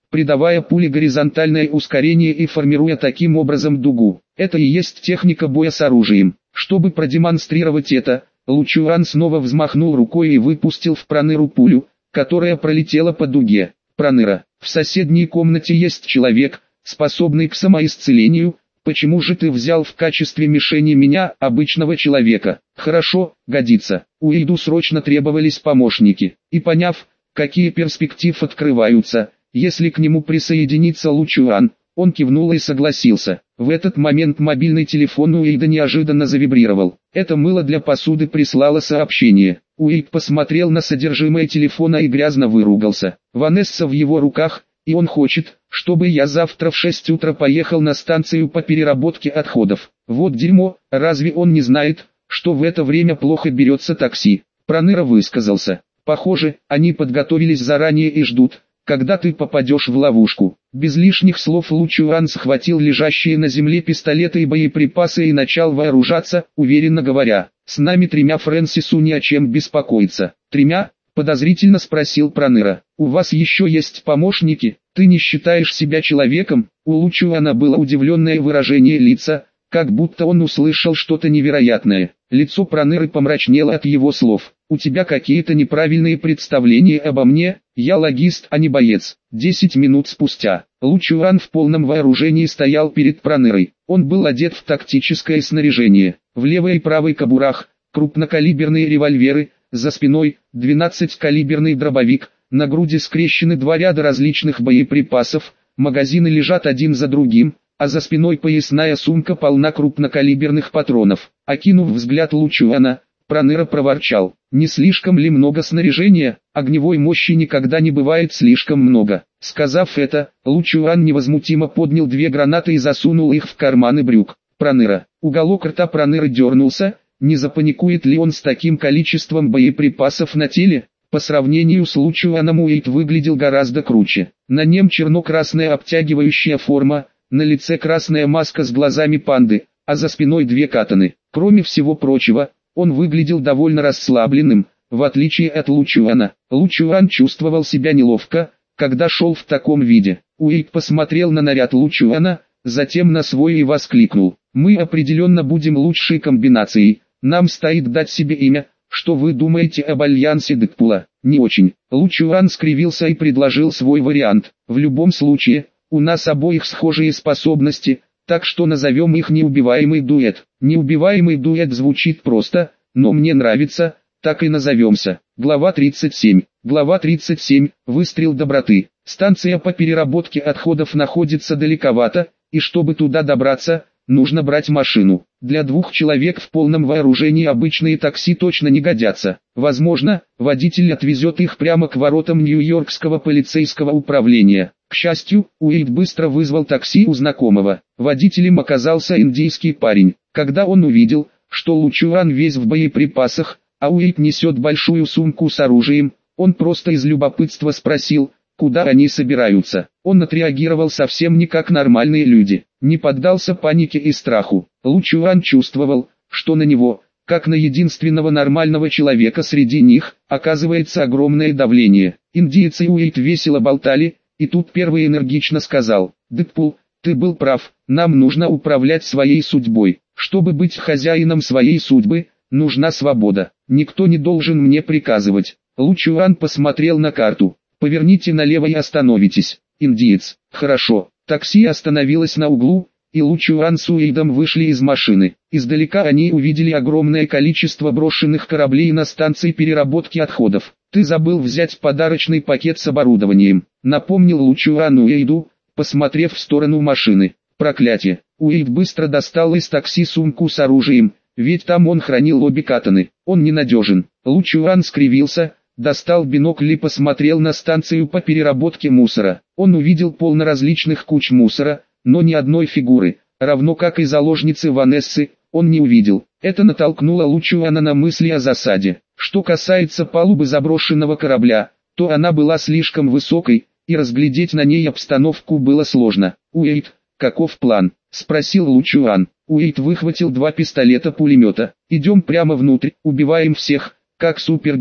придавая пуле горизонтальное ускорение и формируя таким образом дугу. Это и есть техника боя с оружием. Чтобы продемонстрировать это, Лу Чуан снова взмахнул рукой и выпустил в Проныру пулю, которая пролетела по дуге. Проныра, в соседней комнате есть человек, способный к самоисцелению. Почему же ты взял в качестве мишени меня, обычного человека? Хорошо, годится. Уэйду срочно требовались помощники. И поняв, какие перспективы открываются, если к нему присоединится Лу Чуан, он кивнул и согласился. В этот момент мобильный телефон Уэйда неожиданно завибрировал. Это мыло для посуды прислало сообщение. Уэйд посмотрел на содержимое телефона и грязно выругался. Ванесса в его руках, и он хочет, чтобы я завтра в шесть утра поехал на станцию по переработке отходов. Вот дерьмо, разве он не знает, что в это время плохо берется такси? Проныра высказался. Похоже, они подготовились заранее и ждут, когда ты попадешь в ловушку. Без лишних слов Лу Чуан схватил лежащие на земле пистолеты и боеприпасы и начал вооружаться, уверенно говоря: «С нами тремя Фрэнсису не о чем беспокоиться». «Тремя?» — подозрительно спросил Проныра. «У вас еще есть помощники? Ты не считаешь себя человеком?» У Лу Чуана было удивленное выражение лица, как будто он услышал что-то невероятное. Лицо Проныры помрачнело от его слов. «У тебя какие-то неправильные представления обо мне, я логист, а не боец». Десять минут спустя, Лу Чуан в полном вооружении стоял перед Пронырой. Он был одет в тактическое снаряжение. В левой и правой кобурах крупнокалиберные револьверы, за спиной двенадцатикалиберный дробовик, на груди скрещены два ряда различных боеприпасов, магазины лежат один за другим, а за спиной поясная сумка полна крупнокалиберных патронов. Окинув взгляд Лу Чуана, Проныра проворчал: «Не слишком ли много снаряжения? Огневой мощи никогда не бывает слишком много». Сказав это, Лу Чуан невозмутимо поднял две гранаты и засунул их в карманы брюк. Проныра. Уголок рта Проныры дернулся. Не запаникует ли он с таким количеством боеприпасов на теле? По сравнению с Лу Чуаном Уэйд выглядел гораздо круче. На нем черно-красная обтягивающая форма, на лице красная маска с глазами панды, а за спиной две катаны. Кроме всего прочего, он выглядел довольно расслабленным, в отличие от Лу Чуана. Лу Чуан чувствовал себя неловко, когда шел в таком виде. Уэйд посмотрел на наряд Лу Чуана, затем на свой и воскликнул: «Мы определенно будем лучшей комбинацией, нам стоит дать себе имя». «Что вы думаете об альянсе Дэдпула?» «Не очень». Лу Чуан скривился и предложил свой вариант. «В любом случае, у нас обоих схожие способности, так что назовем их неубиваемый дуэт». Неубиваемый дуэт звучит просто, но мне нравится, так и назовемся. Глава тридцать семь. Глава тридцать семь. Выстрел доброты. Станция по переработке отходов находится далековато, и чтобы туда добраться, нужно брать машину. Для двух человек в полном вооружении обычные такси точно не годятся. Возможно, водитель отвезет их прямо к воротам Нью-Йоркского полицейского управления. К счастью, Уэйд быстро вызвал такси у знакомого. Водителем оказался индийский парень. Когда он увидел, что Лу Чуан весь в боеприпасах, а Уэйд несет большую сумку с оружием, он просто из любопытства спросил, куда они собираются. Он отреагировал совсем не как нормальные люди, не поддался панике и страху. Лу Чуан чувствовал, что на него, как на единственного нормального человека среди них, оказывается огромное давление. Индиец и Уэйд весело болтали, и тут первый энергично сказал: «Дэдпул, ты был прав, нам нужно управлять своей судьбой. Чтобы быть хозяином своей судьбы, нужна свобода. Никто не должен мне приказывать». Лу Чуан посмотрел на карту. «Поверните налево и остановитесь». Индиец: «Хорошо». Такси остановилось на углу, и Лу Чуан с Уэйдом вышли из машины. Издалека они увидели огромное количество брошенных кораблей на станции переработки отходов. «Ты забыл взять подарочный пакет с оборудованием», — напомнил Лу Чуан Уэйду, посмотрев в сторону машины. «Проклятие». Уэйд быстро достал из такси сумку с оружием, ведь там он хранил обе катаны. «Он ненадежен». Лу Чуан скривился, достал бинокль и посмотрел на станцию по переработке мусора. Он увидел полно различных куч мусора, но ни одной фигуры, равно как и заложницы Ванессы, он не увидел. Это натолкнуло Лу Чуана на мысли о засаде. Что касается палубы заброшенного корабля, то она была слишком высокой, и разглядеть на ней обстановку было сложно. «Уэйд, каков план?» — спросил Лу Чуан. Уэйд выхватил два пистолета-пулемета. «Идем прямо внутрь, убиваем всех, как супергерой»,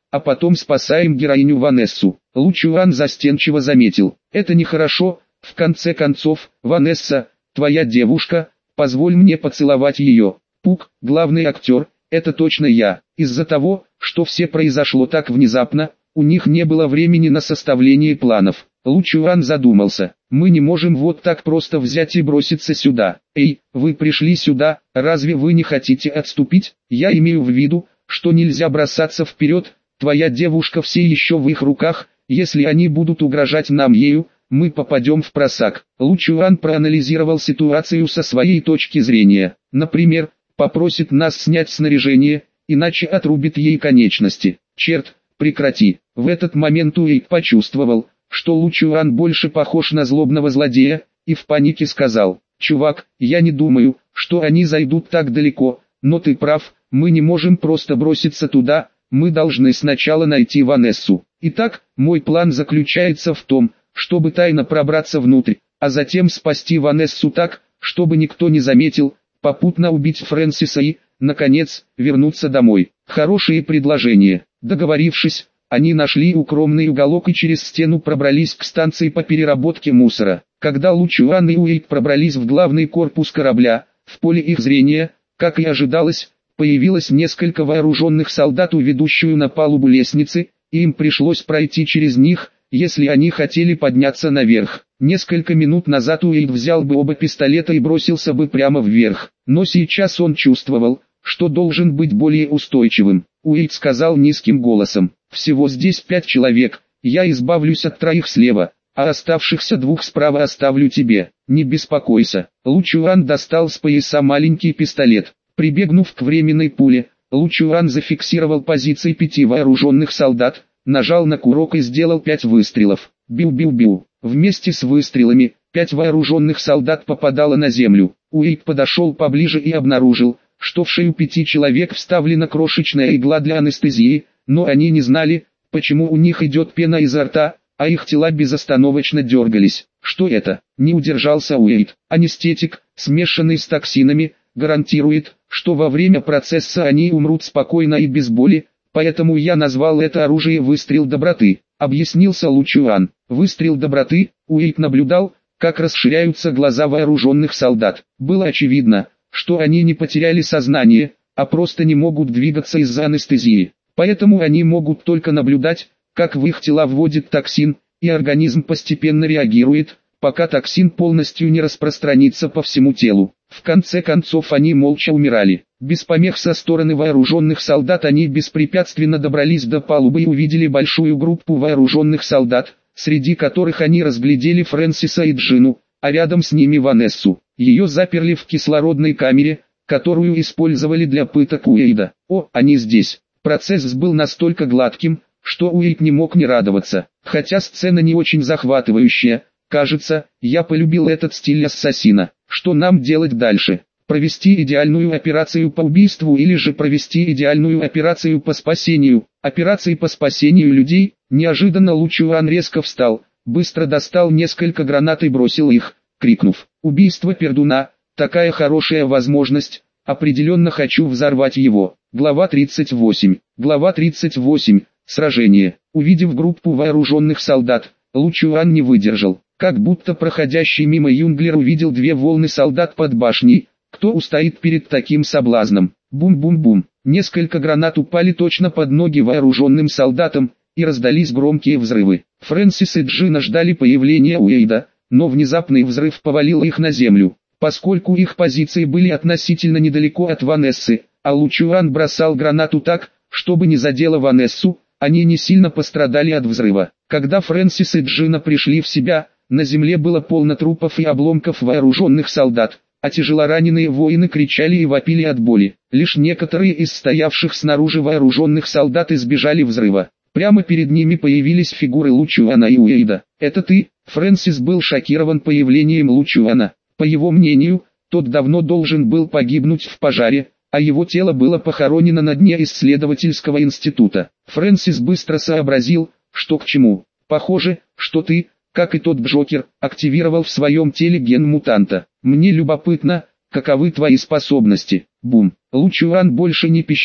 а потом спасаем героиню Ванессу. Лучуан застенчиво заметил. Это нехорошо, в конце концов, Ванесса, твоя девушка, позволь мне поцеловать ее. Пук, главный актер, это точно я. Из-за того, что все произошло так внезапно, у них не было времени на составление планов. Лучуан задумался. Мы не можем вот так просто взять и броситься сюда. Эй, вы пришли сюда, разве вы не хотите отступить? Я имею в виду, что нельзя бросаться вперед, твоя девушка все еще в их руках, если они будут угрожать нам ею, мы попадем в просак. Лучуан проанализировал ситуацию со своей точки зрения. Например, попросит нас снять снаряжение, иначе отрубит ей конечности. Черт, прекрати. В этот момент Уэйд почувствовал, что Лучуан больше похож на злобного злодея, и в панике сказал: «Чувак, я не думаю, что они зайдут так далеко, но ты прав, мы не можем просто броситься туда, мы должны сначала найти Ванессу. Итак, мой план заключается в том, чтобы тайно пробраться внутрь, а затем спасти Ванессу так, чтобы никто не заметил, попутно убить Фрэнсиса и, наконец, вернуться домой». Хорошие предложения. Договорившись, они нашли укромный уголок и через стену пробрались к станции по переработке мусора. Когда Лучуан и Уэйд пробрались в главный корпус корабля, в поле их зрения, как и ожидалось, появилось несколько вооруженных солдат, ведущую на палубу лестницы, и им пришлось пройти через них, если они хотели подняться наверх. Несколько минут назад Уэйд взял бы оба пистолета и бросился бы прямо вверх, но сейчас он чувствовал, что должен быть более устойчивым. Уэйд сказал низким голосом: «Всего здесь пять человек, я избавлюсь от троих слева, а оставшихся двух справа оставлю тебе, не беспокойся». Лучуан достал с пояса маленький пистолет. Прибегнув к временной пуле, Лучуан зафиксировал позиции пяти вооруженных солдат, нажал на курок и сделал пять выстрелов. Бил-бил-бил. Вместе с выстрелами, пять вооруженных солдат попадало на землю. Уэйд подошел поближе и обнаружил, что в шею пяти человек вставлена крошечная игла для анестезии, но они не знали, почему у них идет пена изо рта, а их тела безостановочно дергались. Что это? Не удержался Уэйд. Анестетик, смешанный с токсинами, гарантирует, что во время процесса они умрут спокойно и без боли, поэтому я назвал это оружие «выстрел доброты», объяснился Лучуан. Выстрел доброты. Уэйд наблюдал, как расширяются глаза вооруженных солдат. Было очевидно, что они не потеряли сознание, а просто не могут двигаться из-за анестезии. Поэтому они могут только наблюдать, как в их тела вводит токсин, и организм постепенно реагирует, пока токсин полностью не распространится по всему телу. В конце концов они молча умирали. Без помех со стороны вооруженных солдат они беспрепятственно добрались до палубы и увидели большую группу вооруженных солдат, среди которых они разглядели Фрэнсиса и Джину, а рядом с ними Ванессу. Ее заперли в кислородной камере, которую использовали для пыток Уэйда. О, они здесь. Процесс был настолько гладким, что Уэйд не мог не радоваться. Хотя сцена не очень захватывающая, кажется, я полюбил этот стиль ассасина. Что нам делать дальше? Провести идеальную операцию по убийству или же провести идеальную операцию по спасению? Операции по спасению людей? Неожиданно Лучуан резко встал, быстро достал несколько гранат и бросил их, крикнув: «Убийство пердуна, такая хорошая возможность, определенно хочу взорвать его». Глава тридцать восемь. Глава тридцать восемь. Сражение. Увидев группу вооруженных солдат, Лучуан не выдержал. Как будто проходящий мимо Юнглер увидел две волны солдат под башней. Кто устоит перед таким соблазном? Бум-бум-бум. Несколько гранат упали точно под ноги вооруженным солдатам, и раздались громкие взрывы. Фрэнсис и Джина ждали появления Уэйда, но внезапный взрыв повалил их на землю. Поскольку их позиции были относительно недалеко от Ванессы, а Лучуан бросал гранату так, чтобы не задело Ванессу, они не сильно пострадали от взрыва. Когда Фрэнсис и Джина пришли в себя, на земле было полно трупов и обломков вооруженных солдат, а тяжелораненые воины кричали и вопили от боли. Лишь некоторые из стоявших снаружи вооруженных солдат избежали взрыва. Прямо перед ними появились фигуры Лучуана и Уэйда. «Это ты?» Фрэнсис был шокирован появлением Лучуана. По его мнению, тот давно должен был погибнуть в пожаре, а его тело было похоронено на дне исследовательского института. Фрэнсис быстро сообразил, что к чему. «Похоже, что ты, как и тот Джокер, активировал в своем теле ген мутанта. Мне любопытно, каковы твои способности». Бум. Лучуан больше не пищал,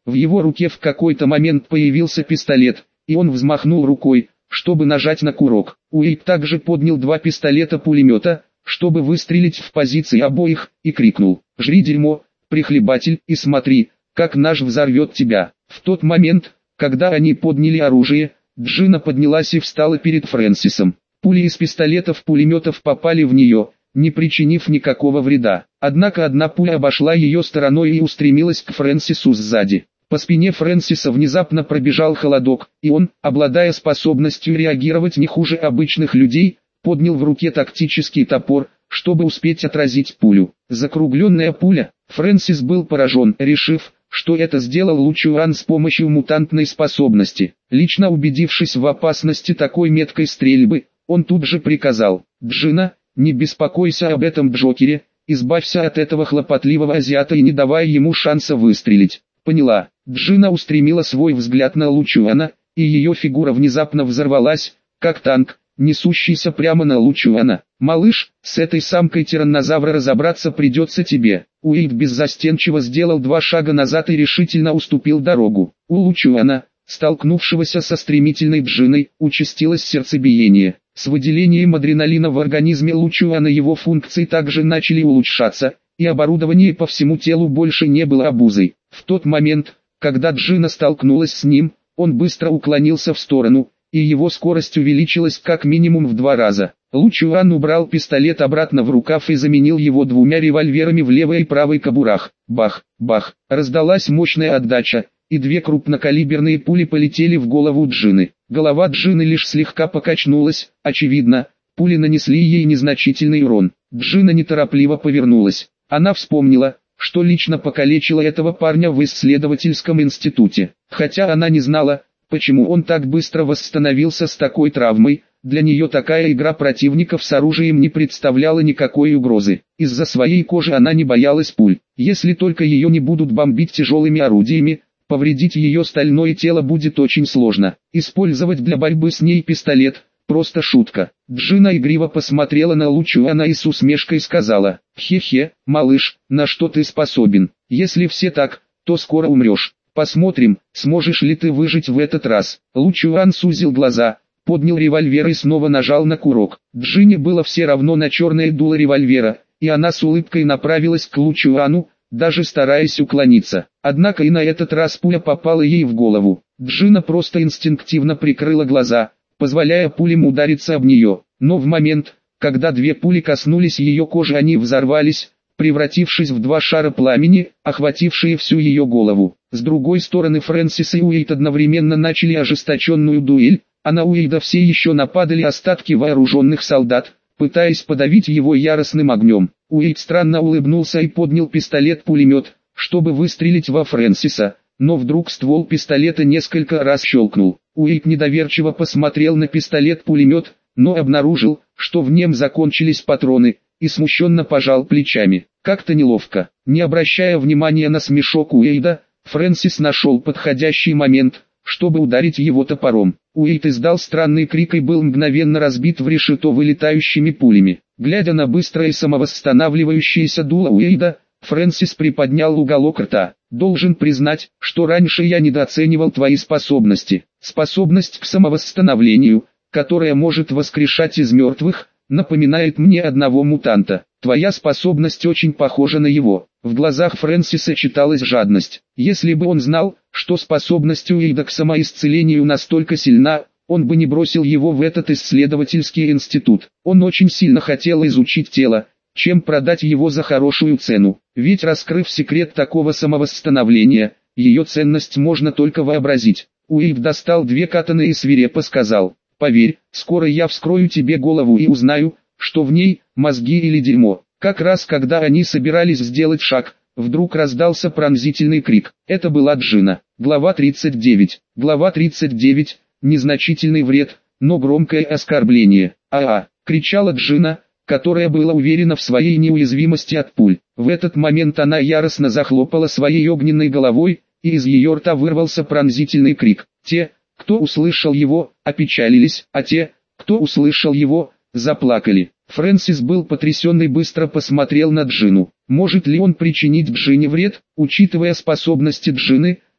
В его руке в какой-то момент появился пистолет, и он взмахнул рукой, чтобы нажать на курок. Уэйд также поднял два пистолета-пулемета, чтобы выстрелить в позиции обоих, и крикнул: «Жри дерьмо, прихлебатель, и смотри, как наш взорвет тебя». В тот момент, когда они подняли оружие, Джина поднялась и встала перед Фрэнсисом. Пули из пистолетов-пулеметов попали в нее, не причинив никакого вреда. Однако одна пуля обошла ее стороной и устремилась к Фрэнсису сзади. По спине Фрэнсиса внезапно пробежал холодок, и он, обладая способностью реагировать не хуже обычных людей, поднял в руке тактический топор, чтобы успеть отразить пулю. Закругленная пуля. Фрэнсис был поражен, решив, что это сделал Лу Чуан с помощью мутантной способности. Лично убедившись в опасности такой меткой стрельбы, он тут же приказал: «Джина, не беспокойся об этом Джокере, избавься от этого хлопотливого азиата и не давай ему шанса выстрелить». «Поняла». Джина устремила свой взгляд на Лу Чуана, и ее фигура внезапно взорвалась, как танк, несущийся прямо на Лу Чуана. «Малыш, с этой самкой тираннозавра разобраться придется тебе». Уэйд беззастенчиво сделал два шага назад и решительно уступил дорогу. У Лу Чуана, столкнувшегося со стремительной Джиной, участилось сердцебиение. С выделением адреналина в организме Лу Чуана его функции также начали улучшаться, и оборудование по всему телу больше не было обузой. В тот момент, когда Джина столкнулась с ним, он быстро уклонился в сторону, и его скорость увеличилась как минимум в два раза. Лу Чуан убрал пистолет обратно в рукав и заменил его двумя револьверами в левой и правой кобурах. Бах, бах, раздалась мощная отдача, и две крупнокалиберные пули полетели в голову Джины. Голова Джины лишь слегка покачнулась, очевидно, пули нанесли ей незначительный урон. Джина неторопливо повернулась. Она вспомнила, что лично покалечила этого парня в исследовательском институте. Хотя она не знала, почему он так быстро восстановился с такой травмой, для нее такая игра противников с оружием не представляла никакой угрозы. Из-за своей кожи она не боялась пуль. Если только ее не будут бомбить тяжелыми орудиями, повредить ее стальное тело будет очень сложно. Использовать для борьбы с ней пистолет – просто шутка. Джина игриво посмотрела на Лу Чуана и с усмешкой сказала: «Хе-хе, малыш, на что ты способен? Если все так, то скоро умрешь. Посмотрим, сможешь ли ты выжить в этот раз». Лу Чуан сузил глаза, поднял револьвер и снова нажал на курок. Джине было все равно на черное дуло револьвера, и она с улыбкой направилась к Лу Чуану, даже стараясь уклониться. Однако и на этот раз пуля попала ей в голову. Джина просто инстинктивно прикрыла глаза, позволяя пулям удариться об нее. Но в момент, когда две пули коснулись ее кожи, они взорвались, превратившись в два шара пламени, охватившие всю ее голову. С другой стороны Фрэнсис и Уэйд одновременно начали ожесточенную дуэль, а на Уэйда все еще нападали остатки вооруженных солдат, пытаясь подавить его яростным огнем. Уэйд странно улыбнулся и поднял пистолет-пулемет, чтобы выстрелить во Фрэнсиса, но вдруг ствол пистолета несколько раз щелкнул. Уэйд недоверчиво посмотрел на пистолет-пулемет, но обнаружил, что в нем закончились патроны, и смущенно пожал плечами. Как-то неловко. Не обращая внимания на смешок Уэйда, Фрэнсис нашел подходящий момент, чтобы ударить его топором. Уэйд издал странный крик и был мгновенно разбит в решето вылетающими пулями. Глядя на быстрое и самовосстанавливающееся дуло Уэйда, Фрэнсис приподнял уголок рта. «Должен признать, что раньше я недооценивал твои способности. Способность к самовосстановлению, которая может воскрешать из мертвых, напоминает мне одного мутанта. Твоя способность очень похожа на его». В глазах Фрэнсиса читалась жадность. Если бы он знал, что способность Уэйда к самоисцелению настолько сильна, он бы не бросил его в этот исследовательский институт. Он очень сильно хотел изучить тело, чем продать его за хорошую цену. Ведь раскрыв секрет такого самовосстановления, ее ценность можно только вообразить. Уэйд достал две катаны и свирепо сказал: «Поверь, скоро я вскрою тебе голову и узнаю, что в ней, мозги или дерьмо». Как раз когда они собирались сделать шаг, вдруг раздался пронзительный крик. Это была Джина. Глава тридцать девять. Глава тридцать девять. Незначительный вред, но громкое оскорбление. «А-а!» — кричала Джина, которая была уверена в своей неуязвимости от пуль. В этот момент она яростно захлопала своей огненной головой, и из ее рта вырвался пронзительный крик. Те, кто услышал его, опечалились, а те, кто услышал его, заплакали. Фрэнсис был потрясен и быстро посмотрел на Джину. Может ли он причинить Джине вред? Учитывая способности Джины,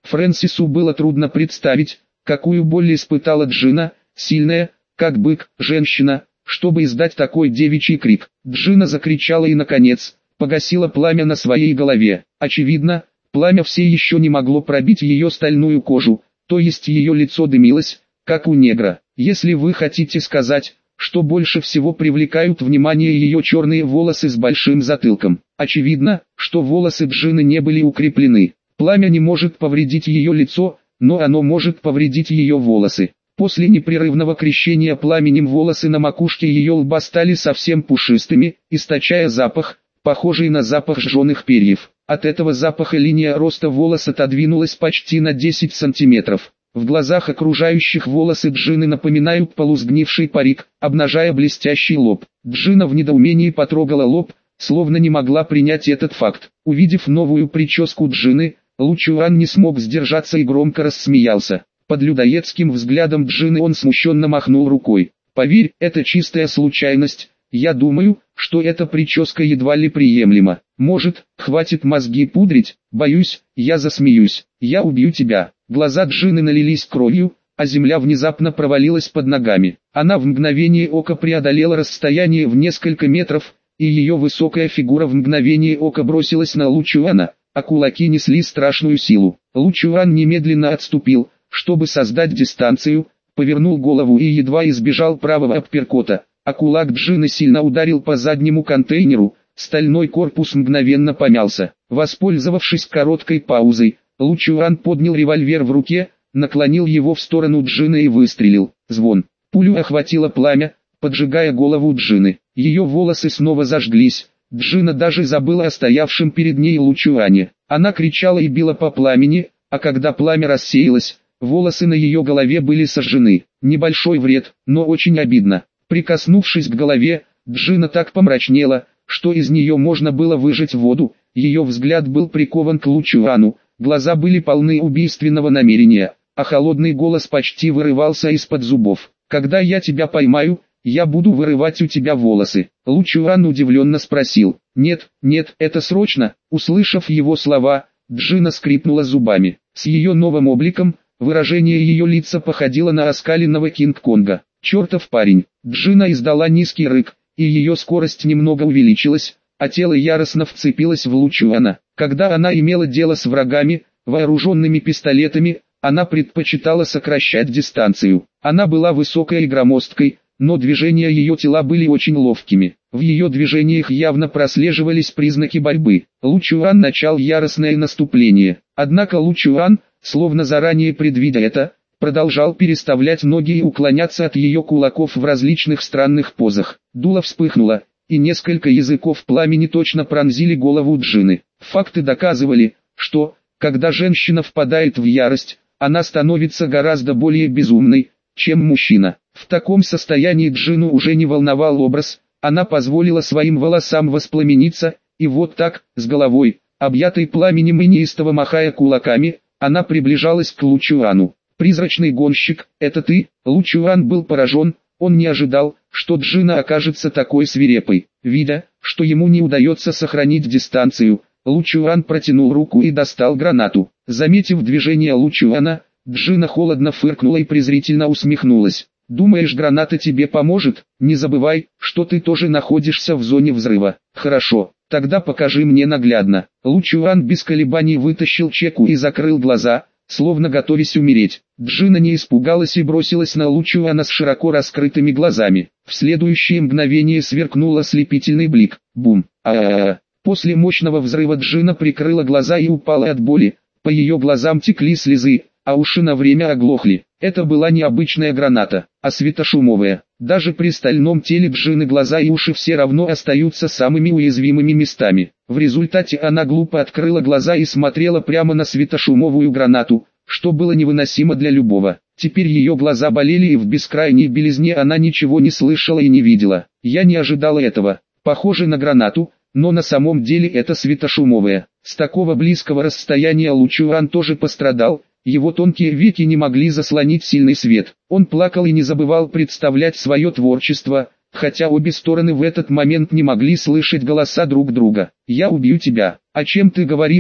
Фрэнсису было трудно представить, какую боль испытала Джина, сильная, как бык, женщина, чтобы издать такой девичий крик. Джина закричала и, наконец, погасила пламя на своей голове. Очевидно, пламя все еще не могло пробить ее стальную кожу, то есть ее лицо дымилось, как у негра. Если вы хотите сказать, что больше всего привлекают внимание ее черные волосы с большим затылком. Очевидно, что волосы Джины не были укреплены. Пламя не может повредить ее лицо, но оно может повредить ее волосы. После непрерывного крещения пламенем волосы на макушке ее лба стали совсем пушистыми, источая запах, похожий на запах сжженных перьев. От этого запаха линия роста волос отодвинулась почти на десять сантиметров. В глазах окружающих волосы Джины напоминают полусгнивший парик, обнажая блестящий лоб. Джина в недоумении потрогала лоб, словно не могла принять этот факт. Увидев новую прическу Джины, Лу Чуан не смог сдержаться и громко рассмеялся. Под людоедским взглядом Джины он смущенно махнул рукой. «Поверь, это чистая случайность. Я думаю, что эта прическа едва ли приемлема. Может, хватит мозги пудрить? Боюсь, я засмеюсь. Я убью тебя». Глаза Джины налились кровью, а земля внезапно провалилась под ногами. Она в мгновение ока преодолела расстояние в несколько метров, и ее высокая фигура в мгновение ока бросилась на Лу Чуана, а кулаки несли страшную силу. Лу Чуан немедленно отступил, чтобы создать дистанцию, повернул голову и едва избежал правого апперкота, а кулак Джины сильно ударил по заднему контейнеру, стальной корпус мгновенно помялся. Воспользовавшись короткой паузой, Лу Чуан поднял револьвер в руке, наклонил его в сторону Джины и выстрелил. Звон. Пулю охватило пламя, поджигая голову Джины. Ее волосы снова зажглись. Джина даже забыла о стоявшем перед ней Лу Чуане. Она кричала и била по пламени, а когда пламя рассеялось, волосы на ее голове были сожжены. Небольшой вред, но очень обидно. Прикоснувшись к голове, Джина так помрачнела, что из нее можно было выжать воду. Ее взгляд был прикован к Лу Чуану. Глаза были полны убийственного намерения, а холодный голос почти вырывался из-под зубов. «Когда я тебя поймаю, я буду вырывать у тебя волосы». Лу Чуан удивленно спросил. «Нет, нет, это срочно». Услышав его слова, Джина скрипнула зубами. С ее новым обликом, выражение ее лица походило на оскаленного Кинг-Конга. «Чертов парень!» Джина издала низкий рык, и ее скорость немного увеличилась, а тело яростно вцепилось в Лу Чуана. Когда она имела дело с врагами, вооруженными пистолетами, она предпочитала сокращать дистанцию. Она была высокой и громоздкой, но движения ее тела были очень ловкими. В ее движениях явно прослеживались признаки борьбы. Лу Чуан начал яростное наступление. Однако Лу Чуан, словно заранее предвидя это, продолжал переставлять ноги и уклоняться от ее кулаков в различных странных позах. Дуло вспыхнуло, и несколько языков пламени точно пронзили голову Джины. Факты доказывали, что, когда женщина впадает в ярость, она становится гораздо более безумной, чем мужчина. В таком состоянии Джину уже не волновал образ, она позволила своим волосам воспламениться, и вот так, с головой, объятой пламенем и неистово махая кулаками, она приближалась к Лу Чуану. «Призрачный гонщик, это ты?» Лу Чуан был поражен, он не ожидал, что Джина окажется такой свирепой. Видя, что ему не удается сохранить дистанцию, Лу Чуан протянул руку и достал гранату. Заметив движение Лу Чуана, Джина холодно фыркнула и презрительно усмехнулась. «Думаешь, граната тебе поможет? Не забывай, что ты тоже находишься в зоне взрыва». «Хорошо, тогда покажи мне наглядно». Лу Чуан без колебаний вытащил чеку и закрыл глаза, словно готовясь умереть. Джина не испугалась и бросилась на Лу Чуана с широко раскрытыми глазами. В следующее мгновение сверкнул ослепительный блик. Бум! А-а-а! После мощного взрыва Джина прикрыла глаза и упала от боли. По ее глазам текли слезы, а уши на время оглохли. Это была не обычная граната, а светошумовая. Даже при стальном теле Джины глаза и уши все равно остаются самыми уязвимыми местами. В результате она глупо открыла глаза и смотрела прямо на светошумовую гранату, что было невыносимо для любого. Теперь ее глаза болели, и в бескрайней белизне она ничего не слышала и не видела. Я не ожидала этого. Похоже на гранату, но на самом деле это светошумовая. С такого близкого расстояния Лу Чуан тоже пострадал. Его тонкие веки не могли заслонить сильный свет. Он плакал и не забывал представлять свое творчество, хотя обе стороны в этот момент не могли слышать голоса друг друга. «Я убью тебя». «О чем ты говоришь?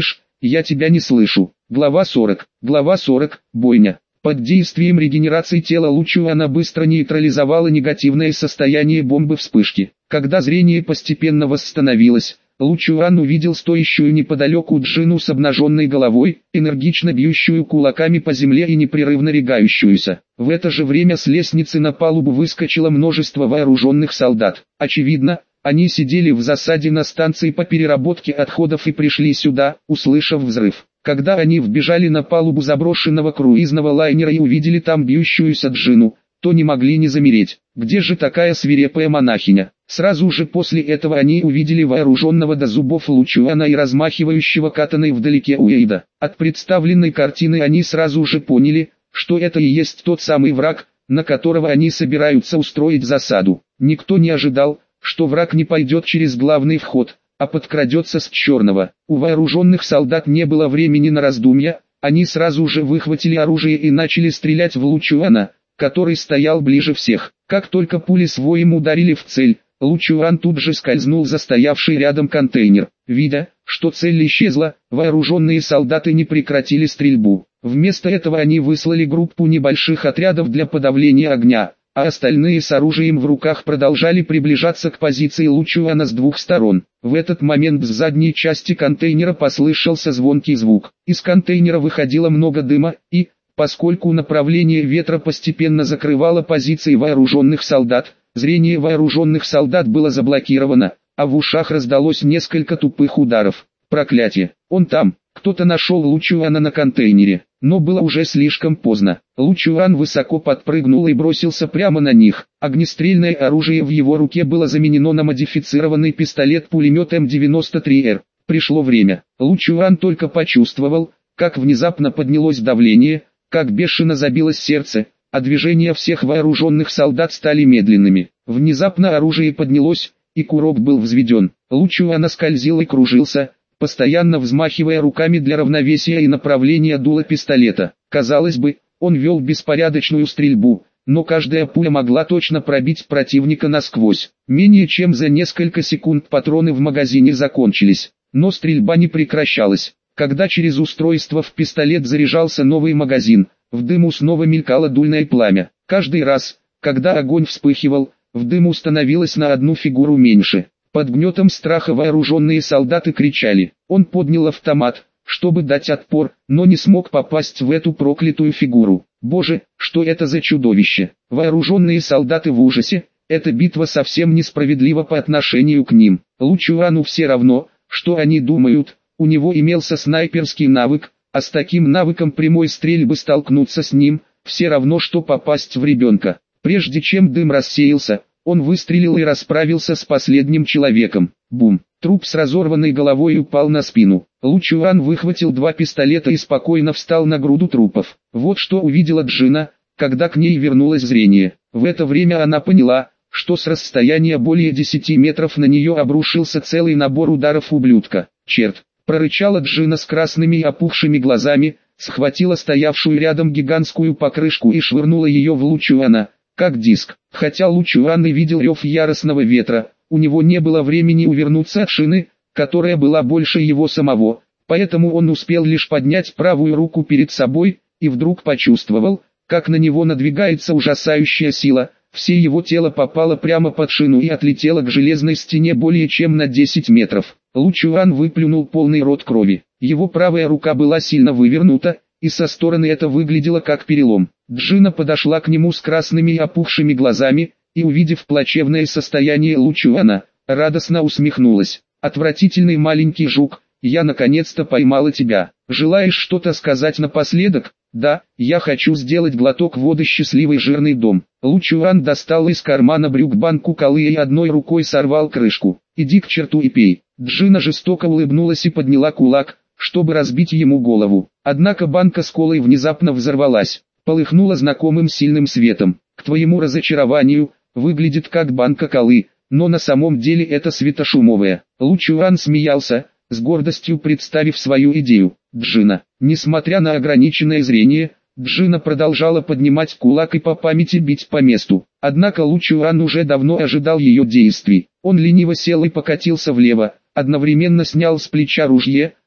я тебя не слышу. Глава сорок. Глава сорок. Бойня. Под действием регенерации тела Лучуана быстро нейтрализовало негативное состояние бомбы вспышки. Когда зрение постепенно восстановилось, Лучуан увидел стоящую неподалеку Джину с обнаженной головой, энергично бьющую кулаками по земле и непрерывно рыгающуюся. В это же время с лестницы на палубу выскочило множество вооруженных солдат. Очевидно, они сидели в засаде на станции по переработке отходов и пришли сюда, услышав взрыв. Когда они вбежали на палубу заброшенного круизного лайнера и увидели там бьющуюся Джину, то не могли не замереть. Где же такая свирепая монахиня? Сразу же после этого они увидели вооруженного до зубов Лучуана и размахивающего катаной вдалеке Уэйда. От представленной картины они сразу же поняли, что это и есть тот самый враг, на которого они собираются устроить засаду. Никто не ожидал, что враг не пойдет через главный вход, а подкрадется с черного. У вооруженных солдат не было времени на раздумья, они сразу же выхватили оружие и начали стрелять в Лучуана, который стоял ближе всех. Как только пули с воем ударили в цель, Лучуан тут же скользнул за стоявший рядом контейнер. Видя, что цель исчезла, вооруженные солдаты не прекратили стрельбу. Вместо этого они выслали группу небольших отрядов для подавления огня, а остальные с оружием в руках продолжали приближаться к позиции Лучуана с двух сторон. В этот момент с задней части контейнера послышался звонкий звук. Из контейнера выходило много дыма, и, поскольку направление ветра постепенно закрывало позиции вооруженных солдат, зрение вооруженных солдат было заблокировано, а в ушах раздалось несколько тупых ударов. Проклятие! Он там! Кто-то нашел Лучуана на контейнере, но было уже слишком поздно. Лучуан высоко подпрыгнул и бросился прямо на них. Огнестрельное оружие в его руке было заменено на модифицированный пистолет-пулемет эм девяносто три эр. Пришло время. Лучуан только почувствовал, как внезапно поднялось давление, как бешено забилось сердце, а движения всех вооруженных солдат стали медленными. Внезапно оружие поднялось, и курок был взведен. Лучуан скользил и кружился, постоянно взмахивая руками для равновесия и направления дула пистолета. Казалось бы, он вел беспорядочную стрельбу, но каждая пуля могла точно пробить противника насквозь. Менее чем за несколько секунд патроны в магазине закончились, но стрельба не прекращалась. Когда через устройство в пистолет заряжался новый магазин, в дыму снова мелькало дульное пламя. Каждый раз, когда огонь вспыхивал, в дыму становилось на одну фигуру меньше. Под гнетом страха вооруженные солдаты кричали. Он поднял автомат, чтобы дать отпор, но не смог попасть в эту проклятую фигуру. Боже, что это за чудовище! Вооруженные солдаты в ужасе. Эта битва совсем несправедлива по отношению к ним. Лучуану все равно, что они думают. У него имелся снайперский навык, а с таким навыком прямой стрельбы столкнуться с ним, все равно что попасть в ребенка. Прежде чем дым рассеялся, он выстрелил и расправился с последним человеком. Бум! Труп с разорванной головой упал на спину. Лучуан выхватил два пистолета и спокойно встал на груду трупов. Вот что увидела Джина, когда к ней вернулось зрение. В это время она поняла, что с расстояния более десяти метров на нее обрушился целый набор ударов ублюдка. Черт! Прорычала Джина с красными и опухшими глазами, схватила стоявшую рядом гигантскую покрышку и швырнула ее в Лучуана, как диск. Хотя Лучуан и видел рев яростного ветра, у него не было времени увернуться от шины, которая была больше его самого, поэтому он успел лишь поднять правую руку перед собой, и вдруг почувствовал, как на него надвигается ужасающая сила. Все его тело попало прямо под шину и отлетело к железной стене более чем на десять метров. Лучуан выплюнул полный рот крови. Его правая рука была сильно вывернута, и со стороны это выглядело как перелом. Джина подошла к нему с красными и опухшими глазами, и увидев плачевное состояние Лучуана, радостно усмехнулась. «Отвратительный маленький жук, я наконец-то поймала тебя. Желаешь что-то сказать напоследок?» «Да, я хочу сделать глоток воды «Счастливый жирный дом». Лучуан достал из кармана брюк банку колы и одной рукой сорвал крышку. «Иди к черту и пей». Джина жестоко улыбнулась и подняла кулак, чтобы разбить ему голову. Однако банка с колой внезапно взорвалась, полыхнула знакомым сильным светом. К твоему разочарованию, выглядит как банка колы, но на самом деле это светошумовая. Лучуан смеялся, с гордостью представив свою идею. Джина, несмотря на ограниченное зрение, Джина продолжала поднимать кулак и по памяти бить по месту. Однако Лучуан уже давно ожидал ее действий. Он лениво сел и покатился влево, одновременно снял с плеча ружье,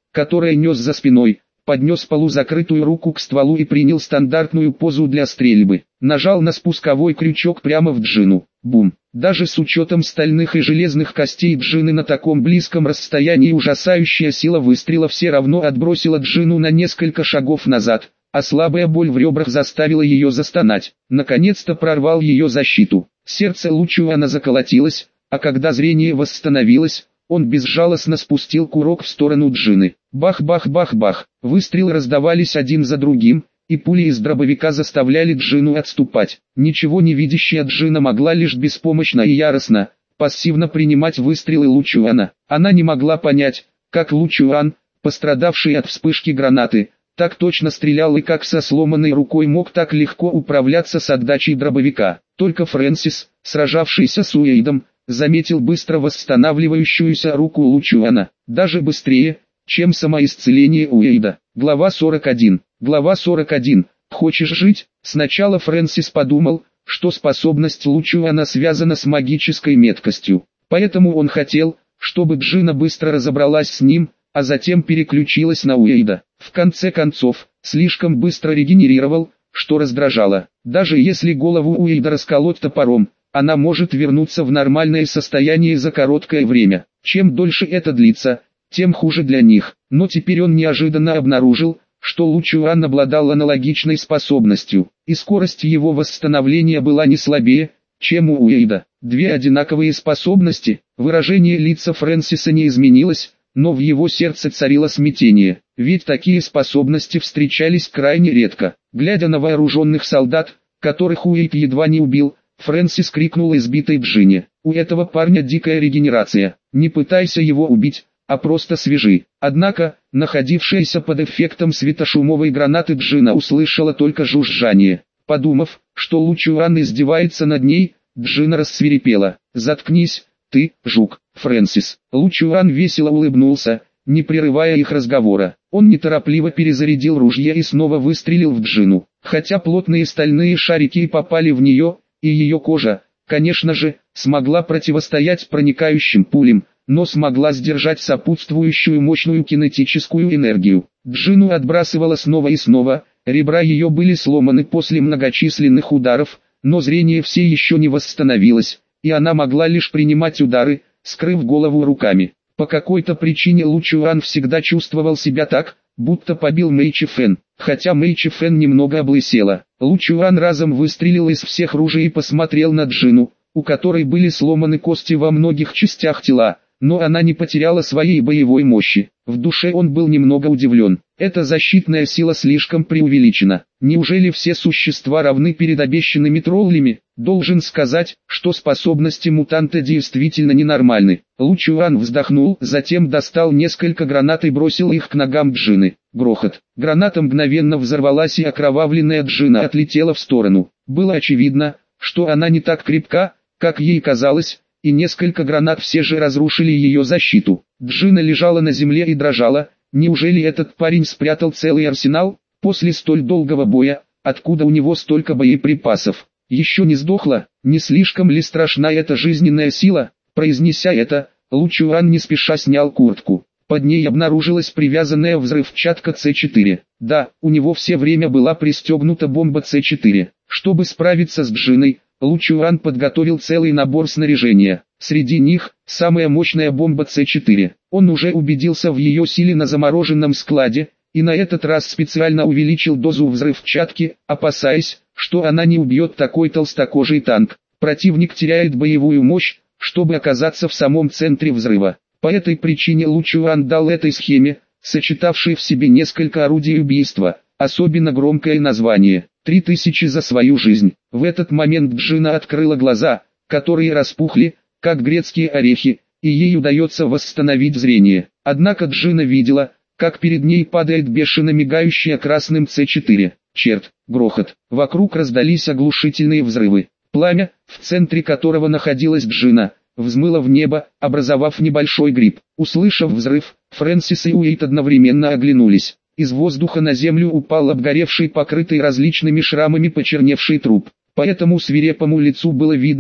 которое нес за спиной, поднес полузакрытую руку к стволу и принял стандартную позу для стрельбы. Нажал на спусковой крючок прямо в Джину. Бум! Даже с учетом стальных и железных костей Джины на таком близком расстоянии ужасающая сила выстрела все равно отбросила Джину на несколько шагов назад, а слабая боль в ребрах заставила ее застонать. Наконец-то прорвал ее защиту. Сердце Лучуана заколотилось, а когда зрение восстановилось, он безжалостно спустил курок в сторону Джины. Бах-бах-бах-бах, выстрелы раздавались один за другим, и пули из дробовика заставляли Джину отступать. Ничего не видящая Джина могла лишь беспомощно и яростно, пассивно принимать выстрелы Лучуана. Она не могла понять, как Лучуан, пострадавший от вспышки гранаты, так точно стрелял и как со сломанной рукой мог так легко управляться с отдачей дробовика. Только Фрэнсис, сражавшийся с Уэйдом, заметил быстро восстанавливающуюся руку Лучуана, даже быстрее, чем самоисцеление Уэйда. Глава сорок один. Глава сорок один. Хочешь жить? Сначала Фрэнсис подумал, что способность Лучуана связана с магической меткостью. Поэтому он хотел, чтобы Джина быстро разобралась с ним, а затем переключилась на Уэйда. В конце концов, слишком быстро регенерировал, что раздражало. Даже если голову Уэйда расколоть топором, она может вернуться в нормальное состояние за короткое время. Чем дольше это длится, тем хуже для них. Но теперь он неожиданно обнаружил, что Лучуан обладал аналогичной способностью, и скорость его восстановления была не слабее, чем у Уэйда. Две одинаковые способности. Выражение лица Фрэнсиса не изменилось, но в его сердце царило смятение, ведь такие способности встречались крайне редко. Глядя на вооруженных солдат, которых Уэйд едва не убил, Фрэнсис крикнул избитой Джине: «У этого парня дикая регенерация, не пытайся его убить, а просто свяжи». Однако, находившаяся под эффектом светошумовой гранаты Джина услышала только жужжание. Подумав, что Лучуан издевается над ней, Джина рассвирепела: «Заткнись, ты, жук, Фрэнсис». Лучуан весело улыбнулся, не прерывая их разговора. Он неторопливо перезарядил ружье и снова выстрелил в Джину. Хотя плотные стальные шарики и попали в нее, и ее кожа, конечно же, смогла противостоять проникающим пулям, но смогла сдержать сопутствующую мощную кинетическую энергию. Джину отбрасывала снова и снова, ребра ее были сломаны после многочисленных ударов, но зрение все еще не восстановилось, и она могла лишь принимать удары, скрыв голову руками. По какой-то причине Лучуан всегда чувствовал себя так, будто побил Мэйчи Фэн, хотя Мэйчи Фэн немного облысела. Лучуан разом выстрелил из всех ружей и посмотрел на Джину, у которой были сломаны кости во многих частях тела, но она не потеряла своей боевой мощи. В душе он был немного удивлен. Эта защитная сила слишком преувеличена. Неужели все существа равны перед обещанными троллями? Должен сказать, что способности мутанта действительно ненормальны. Лучуан вздохнул, затем достал несколько гранат и бросил их к ногам Джины. Грохот. Граната мгновенно взорвалась, и окровавленная Джина отлетела в сторону. Было очевидно, что она не так крепка, как ей казалось, и несколько гранат все же разрушили ее защиту. Джина лежала на земле и дрожала. Неужели этот парень спрятал целый арсенал? После столь долгого боя, откуда у него столько боеприпасов? Еще не сдохла? Не слишком ли страшна эта жизненная сила? Произнеся это, Лучуан не спеша снял куртку. Под ней обнаружилась привязанная взрывчатка С четыре. Да, у него все время была пристегнута бомба С четыре. Чтобы справиться с Джиной, Лучуан подготовил целый набор снаряжения. Среди них, самая мощная бомба С четыре. Он уже убедился в ее силе на замороженном складе, и на этот раз специально увеличил дозу взрывчатки, опасаясь, что она не убьет такой толстокожий танк. Противник теряет боевую мощь, чтобы оказаться в самом центре взрыва. По этой причине Лучуан дал этой схеме, сочетавшей в себе несколько орудий убийства, особенно громкое название — «Три тысячи за свою жизнь». В этот момент Джина открыла глаза, которые распухли, как грецкие орехи, и ей удается восстановить зрение. Однако Джина видела, как перед ней падает бешено мигающая красным С четыре. Черт, грохот. Вокруг раздались оглушительные взрывы. Пламя, в центре которого находилась Джина, взмыло в небо, образовав небольшой гриб. Услышав взрыв, Фрэнсис и Уэйд одновременно оглянулись. Из воздуха на землю упал обгоревший, покрытый различными шрамами почерневший труп. По этому свирепому лицу было видно,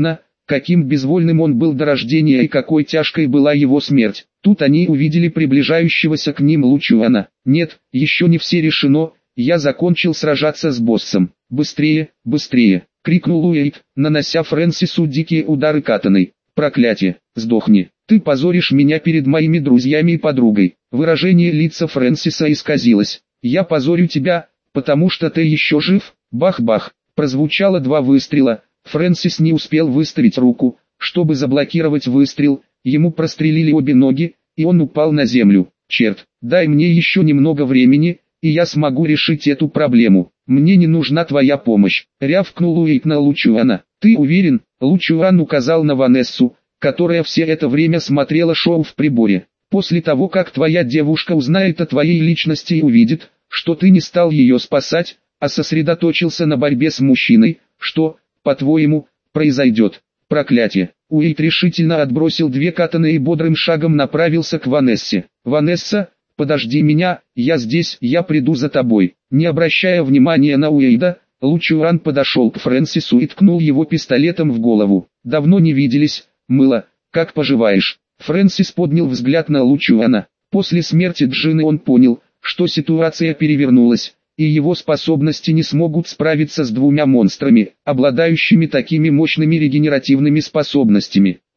каким безвольным он был до рождения и какой тяжкой была его смерть. Тут они увидели приближающегося к ним Лучуана. «Нет, еще не все решено, я закончил сражаться с боссом. Быстрее, быстрее!» — крикнул Уэйд, нанося Фрэнсису дикие удары катаной. «Проклятие, сдохни! Ты позоришь меня перед моими друзьями и подругой!» Выражение лица Фрэнсиса исказилось. «Я позорю тебя, потому что ты еще жив?» Бах-бах! Прозвучало два выстрела. Фрэнсис не успел выставить руку, чтобы заблокировать выстрел. Ему прострелили обе ноги, и он упал на землю. «Черт, дай мне еще немного времени, и я смогу решить эту проблему. Мне не нужна твоя помощь», — рявкнул Уэйд на Лучуана. «Ты уверен?» — Лучуан указал на Ванессу, которая все это время смотрела шоу в приборе. «После того, как твоя девушка узнает о твоей личности и увидит, что ты не стал ее спасать, а сосредоточился на борьбе с мужчиной, что, по-твоему, произойдет?» «Проклятие!» Уэйд решительно отбросил две катаны и бодрым шагом направился к Ванессе. «Ванесса, подожди меня, я здесь, я приду за тобой». Не обращая внимания на Уэйда, Лучуан подошел к Фрэнсису и ткнул его пистолетом в голову. «Давно не виделись, мыло, как поживаешь?» Фрэнсис поднял взгляд на Лучуана. После смерти Джины он понял, что ситуация перевернулась, и его способности не смогут справиться с двумя монстрами, обладающими такими мощными регенеративными способностями.